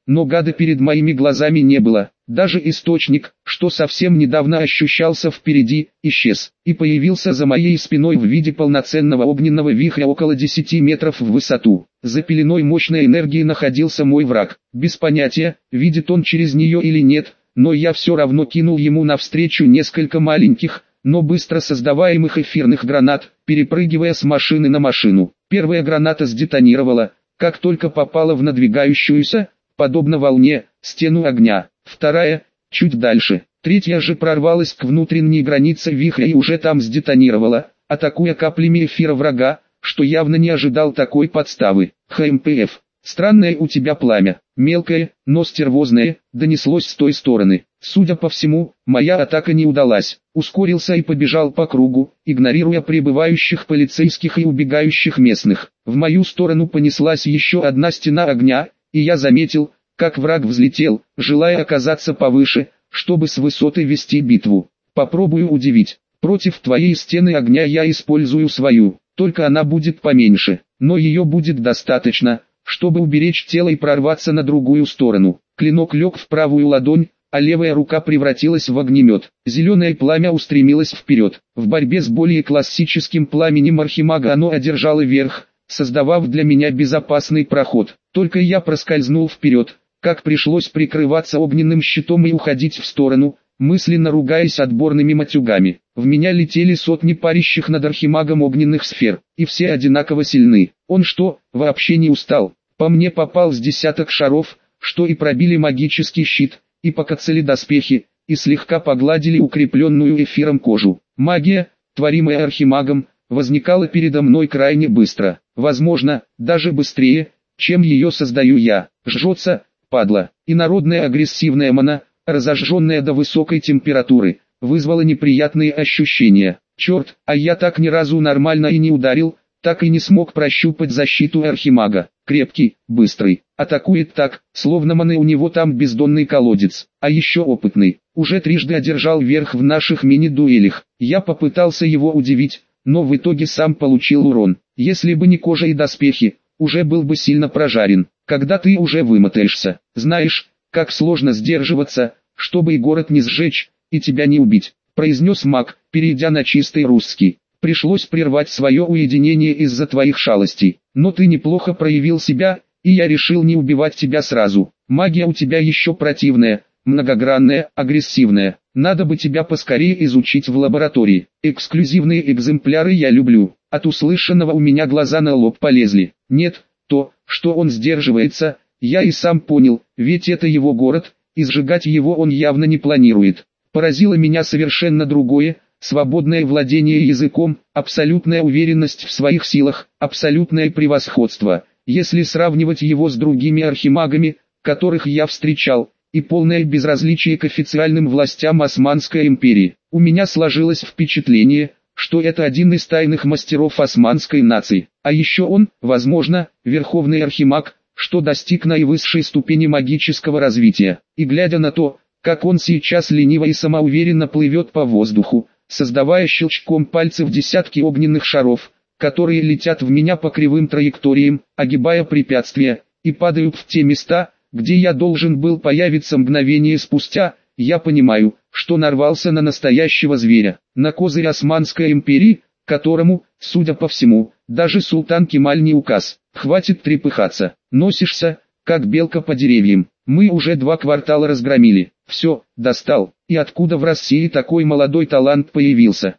но гада перед моими глазами не было. Даже источник, что совсем недавно ощущался впереди, исчез, и появился за моей спиной в виде полноценного огненного вихря около 10 метров в высоту. За пеленой мощной энергии находился мой враг. Без понятия, видит он через нее или нет, но я все равно кинул ему навстречу несколько маленьких, но быстро создаваемых эфирных гранат, перепрыгивая с машины на машину. Первая граната сдетонировала, как только попала в надвигающуюся, подобно волне, стену огня. Вторая, чуть дальше. Третья же прорвалась к внутренней границе вихря и уже там сдетонировала, атакуя каплями эфира врага, что явно не ожидал такой подставы. ХМПФ. Странное у тебя пламя, мелкое, но стервозное, донеслось с той стороны. Судя по всему, моя атака не удалась. Ускорился и побежал по кругу, игнорируя прибывающих полицейских и убегающих местных. В мою сторону понеслась еще одна стена огня, и я заметил, как враг взлетел, желая оказаться повыше, чтобы с высоты вести битву. Попробую удивить. Против твоей стены огня я использую свою, только она будет поменьше, но ее будет достаточно, чтобы уберечь тело и прорваться на другую сторону. Клинок лег в правую ладонь, а левая рука превратилась в огнемет. Зеленое пламя устремилось вперед. В борьбе с более классическим пламенем архимага оно одержало верх, создавав для меня безопасный проход. Только я проскользнул вперед, как пришлось прикрываться огненным щитом и уходить в сторону, мысленно ругаясь отборными матюгами. В меня летели сотни парящих над архимагом огненных сфер, и все одинаково сильны. Он что, вообще не устал? По мне попал с десяток шаров, что и пробили магический щит, и покоцали доспехи, и слегка погладили укрепленную эфиром кожу. Магия, творимая архимагом, возникала передо мной крайне быстро, возможно, даже быстрее, чем ее создаю я. Жжется, падла, и народная агрессивная мана, разожженная до высокой температуры, вызвала неприятные ощущения. Черт, а я так ни разу нормально и не ударил, так и не смог прощупать защиту архимага. Крепкий, быстрый, атакует так, словно маны у него там бездонный колодец, а еще опытный. Уже трижды одержал верх в наших мини-дуэлях. Я попытался его удивить, но в итоге сам получил урон. Если бы не кожа и доспехи, уже был бы сильно прожарен. Когда ты уже вымотаешься, знаешь, как сложно сдерживаться, чтобы и город не сжечь, и тебя не убить, произнес маг, перейдя на чистый русский. Пришлось прервать свое уединение из-за твоих шалостей, но ты неплохо проявил себя, и я решил не убивать тебя сразу. Магия у тебя еще противная, многогранная, агрессивная. Надо бы тебя поскорее изучить в лаборатории. Эксклюзивные экземпляры я люблю. От услышанного у меня глаза на лоб полезли. Нет, то, что он сдерживается, я и сам понял, ведь это его город, и сжигать его он явно не планирует. Поразило меня совершенно другое. Свободное владение языком, абсолютная уверенность в своих силах, абсолютное превосходство, если сравнивать его с другими архимагами, которых я встречал, и полное безразличие к официальным властям Османской империи. У меня сложилось впечатление, что это один из тайных мастеров османской нации, а еще он, возможно, верховный архимаг, что достиг наивысшей ступени магического развития. И глядя на то, как он сейчас лениво и самоуверенно плывет по воздуху, создавая щелчком пальцев десятки огненных шаров, которые летят в меня по кривым траекториям, огибая препятствия, и падают в те места, где я должен был появиться мгновение спустя, я понимаю, что нарвался на настоящего зверя, на козырь Османской империи, которому, судя по всему, даже султан Кемаль не указ. Хватит трепыхаться, носишься, как белка по деревьям. Мы уже 2 квартала разгромили. Все, достал. И откуда в России такой молодой талант появился?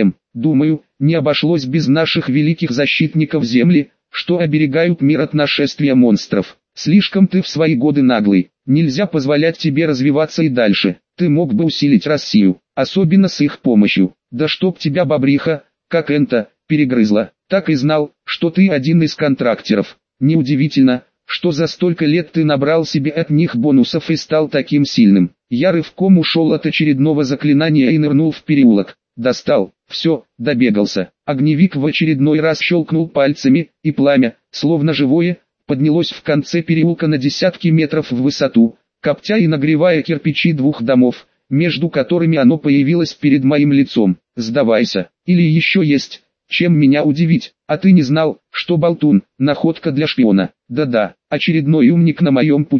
Думаю, не обошлось без наших великих защитников земли, что оберегают мир от нашествия монстров. Слишком ты в свои годы наглый. Нельзя позволять тебе развиваться и дальше. Ты мог бы усилить Россию, особенно с их помощью. Да чтоб тебя бобриха, как энто, перегрызла. Так и знал, что ты один из контрактеров. Неудивительно, что за столько лет ты набрал себе от них бонусов и стал таким сильным. Я рывком ушел от очередного заклинания и нырнул в переулок. Достал, все, добегался. Огневик в очередной раз щелкнул пальцами, и пламя, словно живое, поднялось в конце переулка на десятки метров в высоту, коптя и нагревая кирпичи 2 домов, между которыми оно появилось перед моим лицом. Сдавайся, или еще есть чем меня удивить. А ты не знал, что болтун, находка для шпиона? Да-да, очередной умник на моем пути.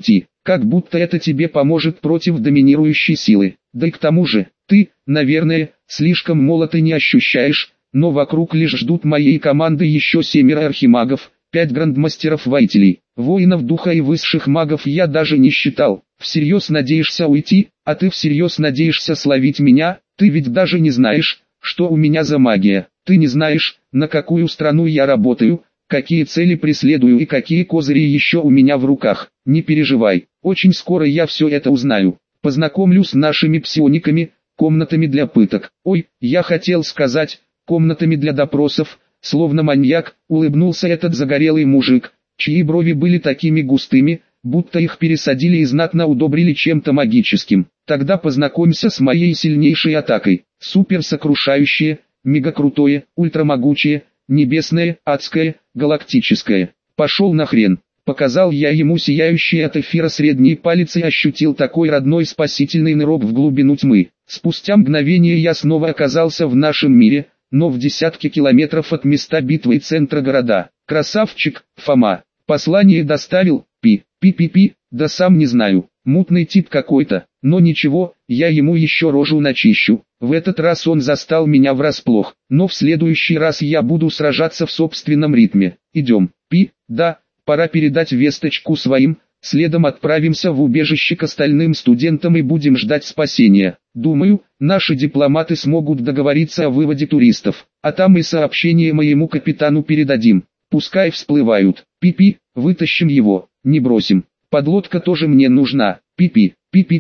как будто это тебе поможет против доминирующей силы. Да и к тому же, ты, наверное, слишком молод и не ощущаешь, но вокруг лишь ждут моей команды еще 7 архимагов, 5 грандмастеров-воителей, воинов духа и высших магов я даже не считал. Всерьез надеешься уйти, а ты всерьез надеешься словить меня? Ты ведь даже не знаешь, что у меня за магия. Ты не знаешь, на какую страну я работаю, какие цели преследую и какие козыри еще у меня в руках. Не переживай, очень скоро я все это узнаю. Познакомлю с нашими псиониками, комнатами для пыток. Ой, я хотел сказать, комнатами для допросов. Словно маньяк, улыбнулся этот загорелый мужик, чьи брови были такими густыми, будто их пересадили и знатно удобрили чем-то магическим. Тогда познакомься с моей сильнейшей атакой. Суперсокрушающее, мегакрутое, ультрамогучее, небесное, адское, галактическое. Пошел нахрен. Показал я ему сияющий от эфира средний палец и ощутил такой родной спасительный нырок в глубину тьмы. Спустя мгновение я снова оказался в нашем мире, но в десятке километров от места битвы и центра города. Красавчик, Фома. Послание доставил, пи, да сам не знаю. Мутный тип какой-то, но ничего, я ему еще рожу начищу. В этот раз он застал меня врасплох, но в следующий раз я буду сражаться в собственном ритме. Идем, да, пора передать весточку своим. Следом отправимся в убежище к остальным студентам и будем ждать спасения. Думаю, наши дипломаты смогут договориться о выводе туристов, а там и сообщение моему капитану передадим. Пускай всплывают. Вытащим его, не бросим. Подлодка тоже мне нужна. Пи.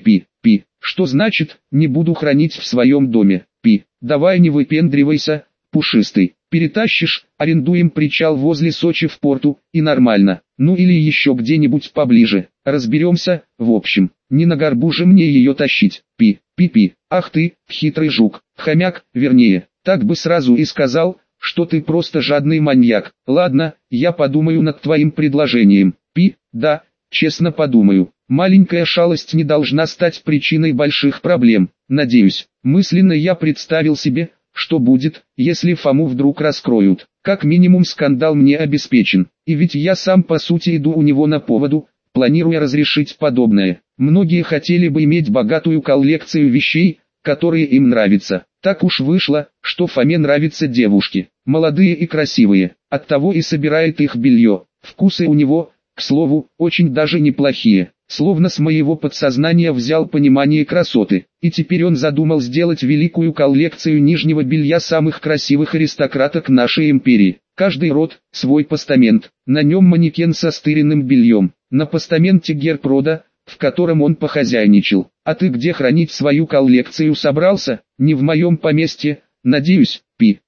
Что значит, не буду хранить в своем доме? Давай не выпендривайся, пушистый. Перетащишь, арендуем причал возле Сочи в порту, и нормально. Ну или еще где-нибудь поближе. Разберемся, в общем. Не на горбу же мне ее тащить. Пи. Ах ты, хитрый жук, хомяк, вернее, так бы сразу и сказал, что ты просто жадный маньяк. Ладно, я подумаю над твоим предложением. Да, честно подумаю. Маленькая шалость не должна стать причиной больших проблем. Надеюсь, мысленно я представил себе, что будет, если Фому вдруг раскроют. Как минимум скандал мне обеспечен. И ведь я сам по сути иду у него на поводу, планируя разрешить подобное. Многие хотели бы иметь богатую коллекцию вещей, которые им нравятся. Так уж вышло, что Фоме нравятся девушки, молодые и красивые, оттого и собирает их белье. Вкусы у него, к слову, очень даже неплохие. Словно с моего подсознания взял понимание красоты, и теперь он задумал сделать великую коллекцию нижнего белья самых красивых аристократок нашей империи. Каждый род – свой постамент, на нем манекен со стыренным бельем, на постаменте герб рода, в котором он похозяйничал. А ты где хранить свою коллекцию собрался? Не в моем поместье, надеюсь.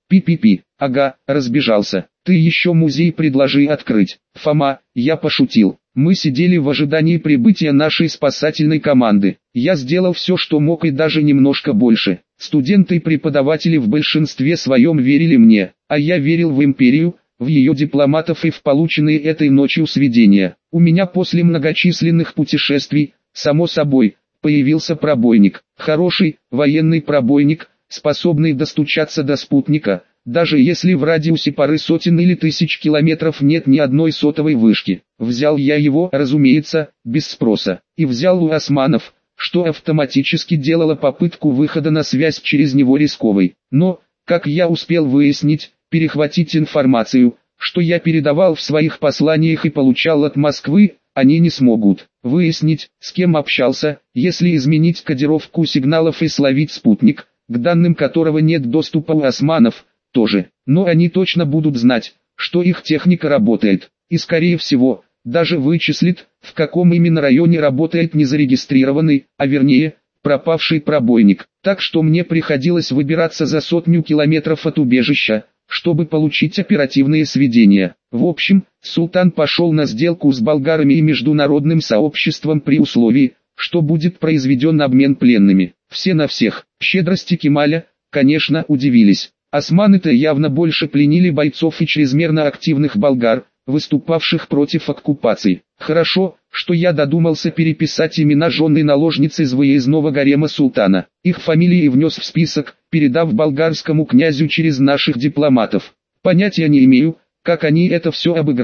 Ага, разбежался. Ты еще музей предложи открыть. Фома, я пошутил. Мы сидели в ожидании прибытия нашей спасательной команды. Я сделал все, что мог, и даже немножко больше. Студенты и преподаватели в большинстве своем верили мне, а я верил в империю, в ее дипломатов и в полученные этой ночью сведения. У меня после многочисленных путешествий, само собой, появился пробойник. Хороший, военный пробойник, способный достучаться до спутника, даже если в радиусе пары сотен или тысяч километров нет ни одной сотовой вышки. Взял я его, разумеется, без спроса, и взял у османов, что автоматически делало попытку выхода на связь через него рисковой. Но, как я успел выяснить, перехватить информацию, что я передавал в своих посланиях и получал от Москвы, они не смогут. Выяснить, с кем общался, если изменить кодировку сигналов и словить спутник, к данным которого нет доступа у османов, тоже. Но они точно будут знать, что их техника работает, и скорее всего, даже вычислит, в каком именно районе работает незарегистрированный, а вернее, пропавший пробойник. Так что мне приходилось выбираться за 100 километров от убежища, чтобы получить оперативные сведения. В общем, султан пошел на сделку с болгарами и международным сообществом при условии, что будет произведен обмен пленными. Все на всех. Щедрости Кемаля, конечно, удивились. Османы-то явно больше пленили бойцов и чрезмерно активных болгар, выступавших против оккупации. Хорошо, что я додумался переписать имена жен и наложниц из выездного гарема султана. Их фамилии внес в список, передав болгарскому князю через наших дипломатов. Понятия не имею, как они это все обыграли,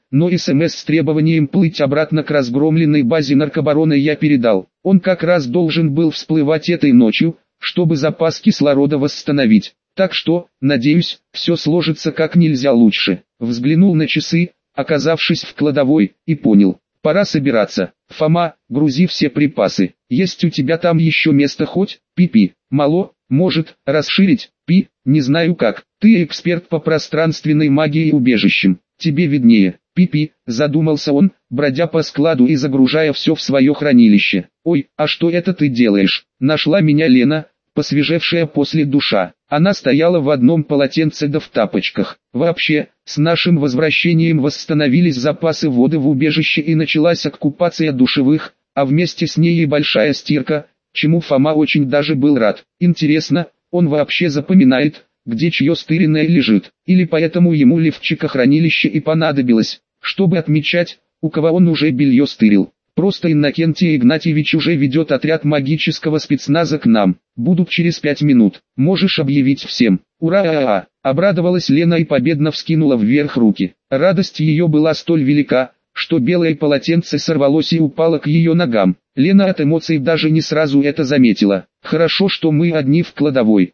но СМС с требованием плыть обратно к разгромленной базе наркобарона я передал. Он как раз должен был всплывать этой ночью, чтобы запас кислорода восстановить. Так что, надеюсь, все сложится как нельзя лучше. Взглянул на часы, оказавшись в кладовой, и понял. Пора собираться. Фома, грузи все припасы. Есть у тебя там еще место хоть? Пи-пи. Мало, может, расширить? Пи, не знаю как. Ты эксперт по пространственной магии и убежищам. Тебе виднее. Пи-пи, задумался он, бродя по складу и загружая все в свое хранилище. Ой, а что это ты делаешь? Нашла меня Лена, посвежевшая после душа. Она стояла в одном полотенце да в тапочках. Вообще, с нашим возвращением восстановились запасы воды в убежище и началась оккупация душевых, а вместе с ней и большая стирка, чему Фома очень даже был рад. Интересно, он вообще запоминает, где чье стыренное лежит, или поэтому ему лифчика-хранилище и понадобилось, чтобы отмечать, у кого он уже белье стырил. Просто Иннокентий Игнатьевич уже ведет отряд магического спецназа к нам. Будут через 5 минут. Можешь объявить всем. Ура! Обрадовалась Лена и победно вскинула вверх руки. Радость ее была столь велика, что белое полотенце сорвалось и упало к ее ногам. Лена от эмоций даже не сразу это заметила. Хорошо, что мы одни в кладовой.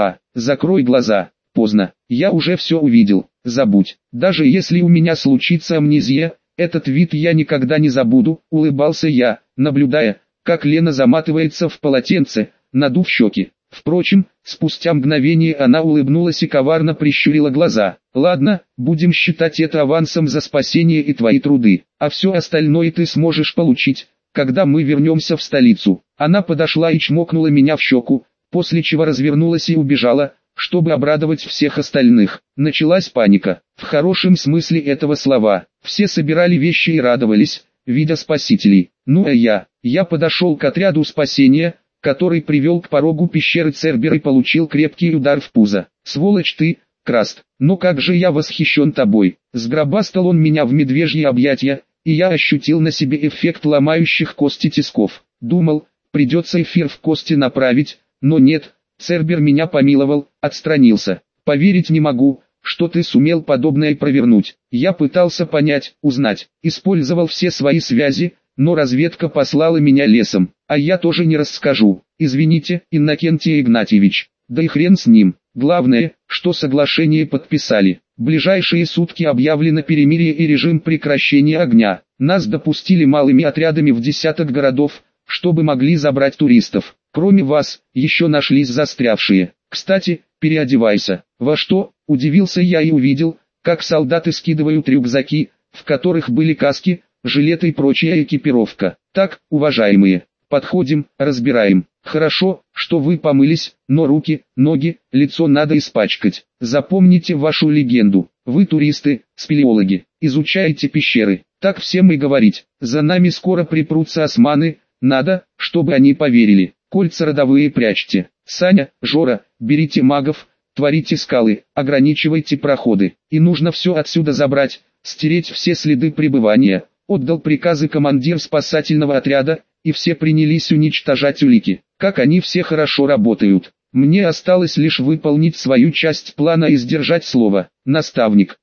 Закрой глаза. Поздно. Я уже все увидел. Забудь. Даже если у меня случится амнезия, этот вид я никогда не забуду, улыбался я, наблюдая, как Лена заматывается в полотенце, надув щеки. Впрочем, спустя мгновение она улыбнулась и коварно прищурила глаза. Ладно, будем считать это авансом за спасение и твои труды, а все остальное ты сможешь получить, когда мы вернемся в столицу. Она подошла и чмокнула меня в щеку, после чего развернулась и убежала, чтобы обрадовать всех остальных. Началась паника, в хорошем смысле этого слова. Все собирали вещи и радовались, видя спасителей. Ну а я подошел к отряду спасения, который привел к порогу пещеры Цербер и получил крепкий удар в пузо. Сволочь ты, Краст, но как же я восхищен тобой. Сгробастал он меня в медвежьи объятия, и я ощутил на себе эффект ломающих кости тисков. Думал, придется эфир в кости направить, но нет. Цербер меня помиловал, отстранился. Поверить не могу, что ты сумел подобное провернуть. Я пытался понять, узнать, использовал все свои связи, но разведка послала меня лесом, а я тоже не расскажу. Извините, Иннокентий Игнатьевич, да и хрен с ним. Главное, что соглашение подписали. Ближайшие сутки объявлено перемирие и режим прекращения огня. Нас допустили малыми отрядами в десяток городов, чтобы могли забрать туристов. Кроме вас, еще нашлись застрявшие. Кстати, переодевайся. Во что? Удивился я и увидел, как солдаты скидывают рюкзаки, в которых были каски, жилеты и прочая экипировка. Так, уважаемые, подходим, разбираем. Хорошо, что вы помылись, но руки, ноги, лицо надо испачкать. Запомните вашу легенду. Вы туристы, спелеологи, изучаете пещеры. Так всем и говорить. За нами скоро припрутся османы, надо, чтобы они поверили. Кольца родовые прячьте. Саня, Жора, берите магов, творите скалы, ограничивайте проходы. И нужно все отсюда забрать, стереть все следы пребывания. Отдал приказы командир спасательного отряда, и все принялись уничтожать улики. Как они все хорошо работают. Мне осталось лишь выполнить свою часть плана и сдержать слово. Наставник.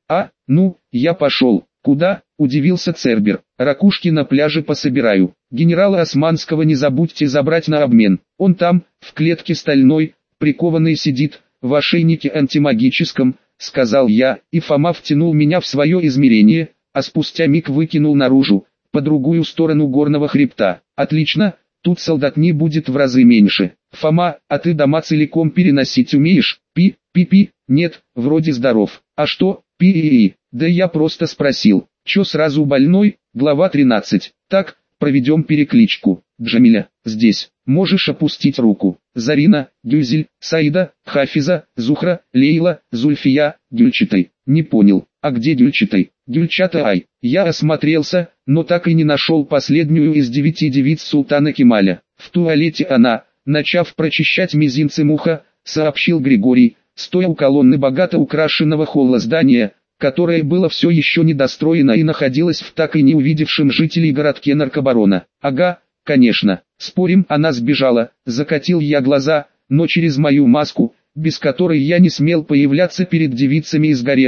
Я пошел. Куда? Удивился Цербер. Ракушки на пляже пособираю. Генерала Османского не забудьте забрать на обмен. Он там, в клетке стальной, прикованный сидит, в ошейнике антимагическом, сказал я, и Фома втянул меня в свое измерение, а спустя миг выкинул наружу, по другую сторону горного хребта. Отлично, тут солдатни будет в разы меньше. Фома, а ты дома целиком переносить умеешь? Пи-пи, нет, вроде здоров. А что, пи-и-и? Да я просто спросил. Чё сразу больной? Глава 13. Так, проведем перекличку. Джамиля, здесь. Можешь опустить руку. Зарина, Гюзель, Саида, Хафиза, Зухра, Лейла, Зульфия, Гюльчатай. Не понял, а где Гюльчатай? Гюльчата-ай. Я осмотрелся, но так и не нашел последнюю из 9 девиц султана Кемаля. В туалете она, начав прочищать мизинцем уха, сообщил Григорий, стоя у колонны богато украшенного холла здания, которое было все еще недостроено и находилось в так и не увидевшем жителей городке наркобарона. Ага, конечно, спорим, она сбежала, закатил я глаза, но через мою маску, без которой я не смел появляться перед девицами из гарема,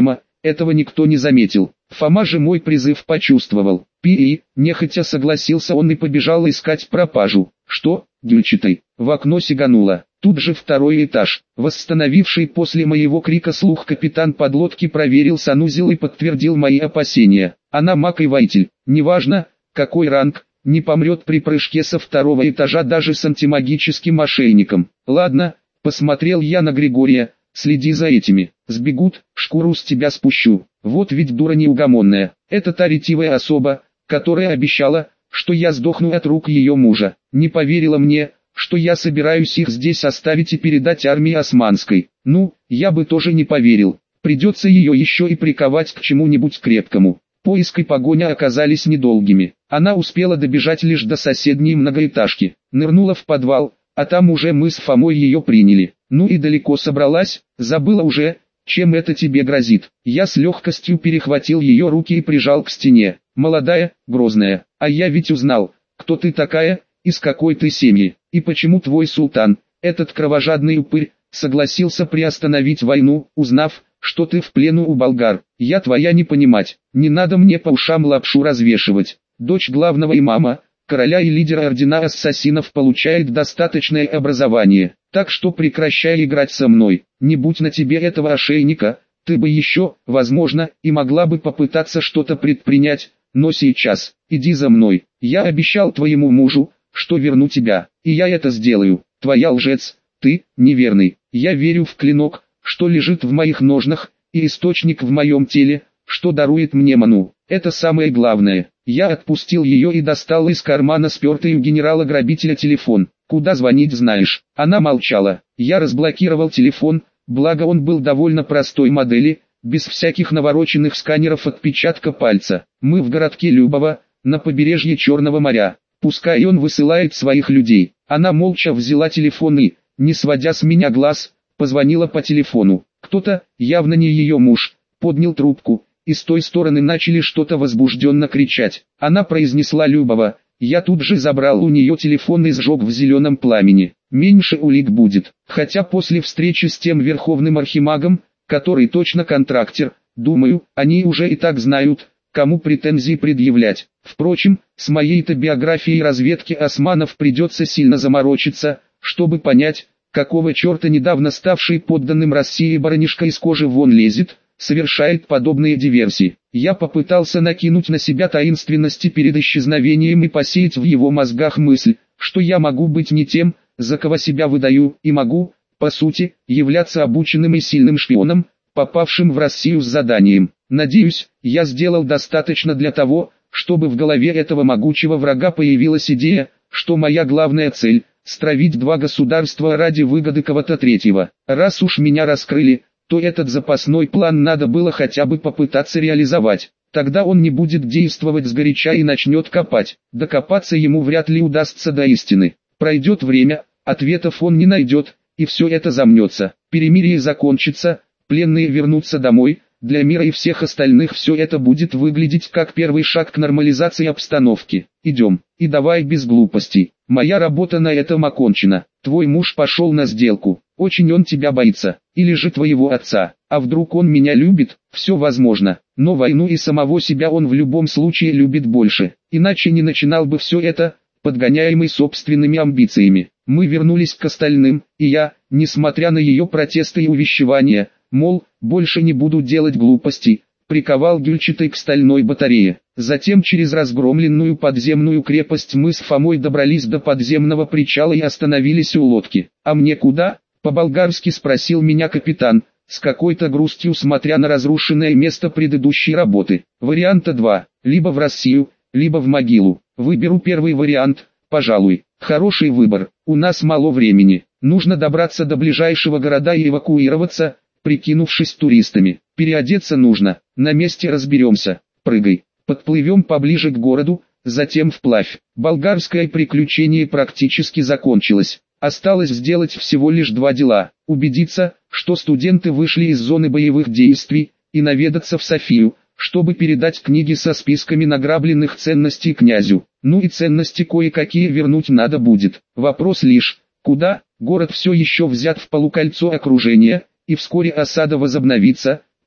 этого никто не заметил. Фома же мой призыв почувствовал. Нехотя согласился он и побежал искать пропажу. Что, Гюльчатай? В окно сигануло. Тут же второй этаж. Восстановивший после моего крика слух капитан подлодки проверил санузел и подтвердил мои опасения. Она маг и воитель. Неважно, какой ранг, не помрет при прыжке со второго этажа даже с антимагическим ошейником. Ладно, посмотрел я на Григория, следи за этими. Сбегут, шкуру с тебя спущу. Вот ведь дура неугомонная. Это та ретивая особа, которая обещала, что я сдохну от рук ее мужа. Не поверила мне, что я собираюсь их здесь оставить и передать армии османской. Ну, я бы тоже не поверил. Придется ее еще и приковать к чему-нибудь крепкому. Поиск и погоня оказались недолгими. Она успела добежать лишь до соседней многоэтажки. Нырнула в подвал, а там уже мы с Фомой ее приняли. Ну и далеко собралась, забыла уже, чем это тебе грозит. Я с легкостью перехватил ее руки и прижал к стене. Молодая, грозная, а я ведь узнал, кто ты такая, из какой ты семьи, и почему твой султан, этот кровожадный упырь, согласился приостановить войну, узнав, что ты в плену у болгар. Я твоя не понимать, не надо мне по ушам лапшу развешивать. Дочь главного имама, короля и лидера ордена ассасинов получает достаточное образование, так что прекращай играть со мной. Не будь на тебе этого ошейника, ты бы еще, возможно, и могла бы попытаться что-то предпринять, но сейчас, иди за мной. Я обещал твоему мужу, что верну тебя, и я это сделаю. Твоя лжец, ты, неверный. Я верю в клинок, что лежит в моих ножнах, и источник в моем теле, что дарует мне ману. Это самое главное. Я отпустил ее и достал из кармана спертый у генерала-грабителя телефон. Куда звонить знаешь? Она молчала. Я разблокировал телефон, благо он был довольно простой модели, без всяких навороченных сканеров отпечатка пальца. Мы в городке Любово, на побережье Черного моря. Пускай он высылает своих людей. Она молча взяла телефон и, не сводя с меня глаз, позвонила по телефону. Кто-то, явно не ее муж, поднял трубку, и с той стороны начали что-то возбужденно кричать. Она произнесла Любова. Я тут же забрал у нее телефон и сжег в зеленом пламени. Меньше улик будет. Хотя после встречи с тем верховным архимагом, который точно контрактер, думаю, они уже и так знают, кому претензии предъявлять. Впрочем, с моей-то биографией разведки османов придется сильно заморочиться, чтобы понять, какого черта недавно ставший подданным России баранишка из кожи вон лезет, совершает подобные диверсии. Я попытался накинуть на себя таинственности перед исчезновением и посеять в его мозгах мысль, что я могу быть не тем, за кого себя выдаю, и могу, по сути, являться обученным и сильным шпионом, попавшим в Россию с заданием. Надеюсь, я сделал достаточно для того, чтобы в голове этого могучего врага появилась идея, что моя главная цель – стравить два государства ради выгоды кого-то третьего. Раз уж меня раскрыли, то этот запасной план надо было хотя бы попытаться реализовать. Тогда он не будет действовать сгоряча и начнет копать. Докопаться ему вряд ли удастся до истины. Пройдет время, ответов он не найдет, и все это замнется. Перемирие закончится, пленные вернутся домой. Для мира и всех остальных все это будет выглядеть как первый шаг к нормализации обстановки. Идем, и давай без глупостей. Моя работа на этом окончена. Твой муж пошел на сделку. Очень он тебя боится. Или же твоего отца. А вдруг он меня любит? Все возможно. Но войну и самого себя он в любом случае любит больше. Иначе не начинал бы все это, подгоняемый собственными амбициями. Мы вернулись к остальным, и я, несмотря на ее протесты и увещевания, мол, больше не буду делать глупостей, приковал Гюльчатай к стальной батарее. Затем через разгромленную подземную крепость мы с Фомой добрались до подземного причала и остановились у лодки. «А мне куда?» — по-болгарски спросил меня капитан, с какой-то грустью смотря на разрушенное место предыдущей работы. Варианта 2, либо в Россию, либо в могилу. Выберу первый вариант, пожалуй. Хороший выбор, у нас мало времени. Нужно добраться до ближайшего города и эвакуироваться, прикинувшись туристами. Переодеться нужно, на месте разберемся. Прыгай. Подплывем поближе к городу, затем вплавь. Болгарское приключение практически закончилось. Осталось сделать всего лишь два дела. Убедиться, что студенты вышли из зоны боевых действий, и наведаться в Софию, чтобы передать книги со списками награбленных ценностей князю. Ну и ценности кое-какие вернуть надо будет. Вопрос лишь, куда? Город все еще взят в полукольцо окружения, и вскоре осада возобновится.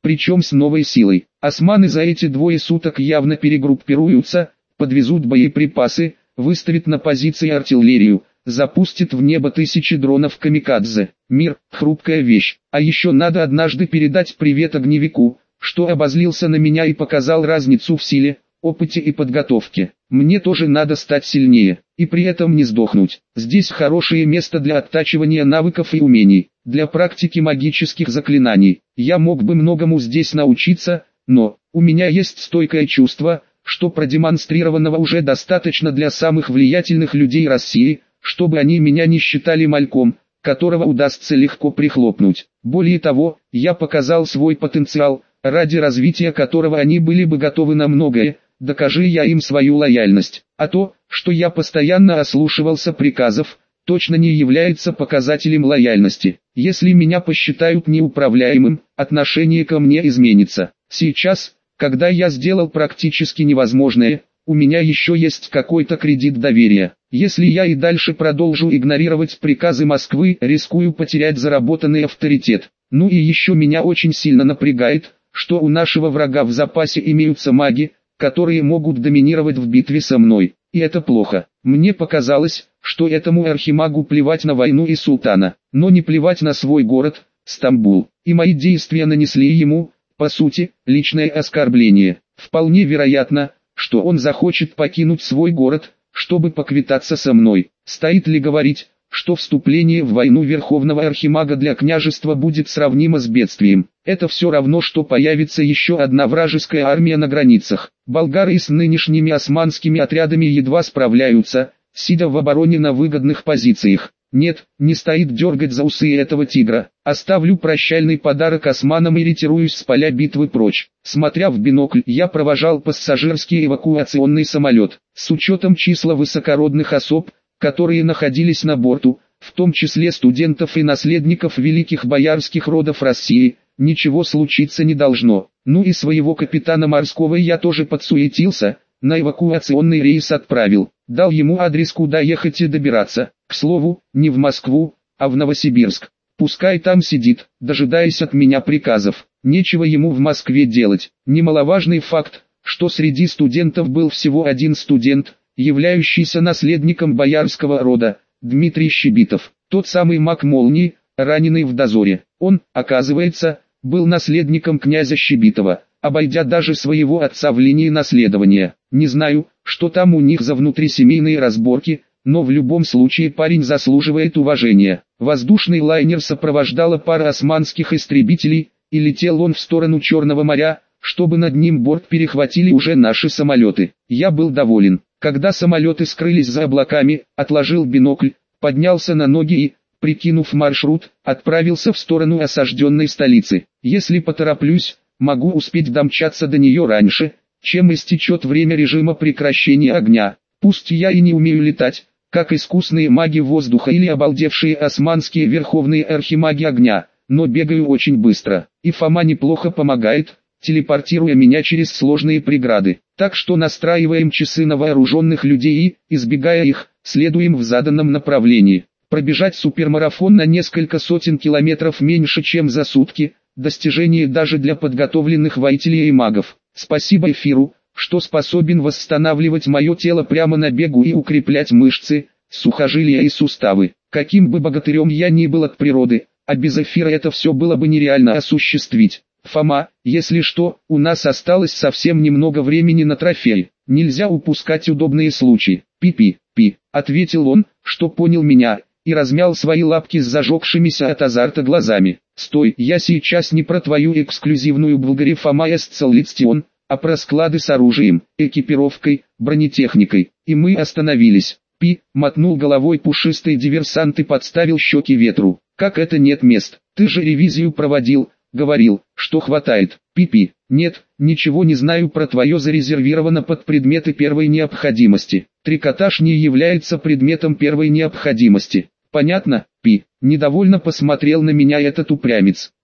причем с новой силой. Османы за эти 2 суток явно перегруппируются, подвезут боеприпасы, выставят на позиции артиллерию, запустят в небо тысячи дронов камикадзе. Мир – хрупкая вещь. А еще надо однажды передать привет огневику, что обозлился на меня и показал разницу в силе, опыте и подготовке. Мне тоже надо стать сильнее, и при этом не сдохнуть. Здесь хорошее место для оттачивания навыков и умений, для практики магических заклинаний. Я мог бы многому здесь научиться, но у меня есть стойкое чувство, что продемонстрированного уже достаточно для самых влиятельных людей России, чтобы они меня не считали мальком, которого удастся легко прихлопнуть. Более того, я показал свой потенциал, ради развития которого они были бы готовы на многое, докажи я им свою лояльность. А то, что я постоянно ослушивался приказов, точно не является показателем лояльности. Если меня посчитают неуправляемым, отношение ко мне изменится. Сейчас, когда я сделал практически невозможное, у меня еще есть какой-то кредит доверия. Если я и дальше продолжу игнорировать приказы Москвы, рискую потерять заработанный авторитет. Ну и еще меня очень сильно напрягает, что у нашего врага в запасе имеются маги, которые могут доминировать в битве со мной. И это плохо. Мне показалось, что этому архимагу плевать на войну и султана, но не плевать на свой город, Стамбул. И мои действия нанесли ему, по сути, личное оскорбление. Вполне вероятно, что он захочет покинуть свой город, чтобы поквитаться со мной. Стоит ли говорить, что вступление в войну Верховного Архимага для княжества будет сравнимо с бедствием? Это все равно, что появится еще одна вражеская армия на границах. Болгары с нынешними османскими отрядами едва справляются, сидя в обороне на выгодных позициях. Нет, не стоит дергать за усы этого тигра. Оставлю прощальный подарок османам и ретируюсь с поля битвы прочь. Смотря в бинокль, я провожал пассажирский эвакуационный самолет. С учетом числа высокородных особ, которые находились на борту, в том числе студентов и наследников великих боярских родов России, ничего случиться не должно. Ну и своего капитана морского я тоже подсуетился, на эвакуационный рейс отправил. Дал ему адрес, куда ехать и добираться. К слову, не в Москву, а в Новосибирск. Пускай там сидит, дожидаясь от меня приказов. Нечего ему в Москве делать. Немаловажный факт, что среди студентов был всего один студент, являющийся наследником боярского рода, Дмитрий Щебитов. Тот самый маг молнии, раненый в дозоре. Он, оказывается, был наследником князя Щебитова, обойдя даже своего отца в линии наследования. Не знаю, что там у них за внутрисемейные разборки, но в любом случае парень заслуживает уважения. Воздушный лайнер сопровождала пара османских истребителей, и летел он в сторону Черного моря, чтобы над ним борт перехватили уже наши самолеты. Я был доволен. Когда самолеты скрылись за облаками, отложил бинокль, поднялся на ноги и, прикинув маршрут, отправился в сторону осажденной столицы. Если потороплюсь, могу успеть домчаться до нее раньше, чем истечет время режима прекращения огня. Пусть я и не умею летать, как искусные маги воздуха или обалдевшие османские верховные архимаги огня, но бегаю очень быстро. И Фома неплохо помогает, телепортируя меня через сложные преграды. Так что настраиваем часы на вооруженных людей и, избегая их, следуем в заданном направлении. Пробежать супермарафон на несколько сотен километров меньше, чем за сутки – достижение даже для подготовленных воителей и магов. Спасибо эфиру, что способен восстанавливать мое тело прямо на бегу и укреплять мышцы, сухожилия и суставы. Каким бы богатырем я ни был от природы, а без эфира это все было бы нереально осуществить. Фома, если что, у нас осталось совсем немного времени на трофей. Нельзя упускать удобные случаи. Пи-пи-пи, ответил он, что понял меня, и размял свои лапки с зажегшимися от азарта глазами. Стой, я сейчас не про твою эксклюзивную Булгари Фома Эсцеллицтион, а про склады с оружием, экипировкой, бронетехникой. И мы остановились. Пи, мотнул головой пушистый диверсант и подставил щеки ветру. Как это нет мест? Ты же ревизию проводил, говорил, что хватает. Пи-пи, нет, ничего не знаю про твое зарезервировано под предметы первой необходимости. Трикотаж не является предметом первой необходимости. Понятно? Пи, недовольно посмотрел на меня этот упрямец.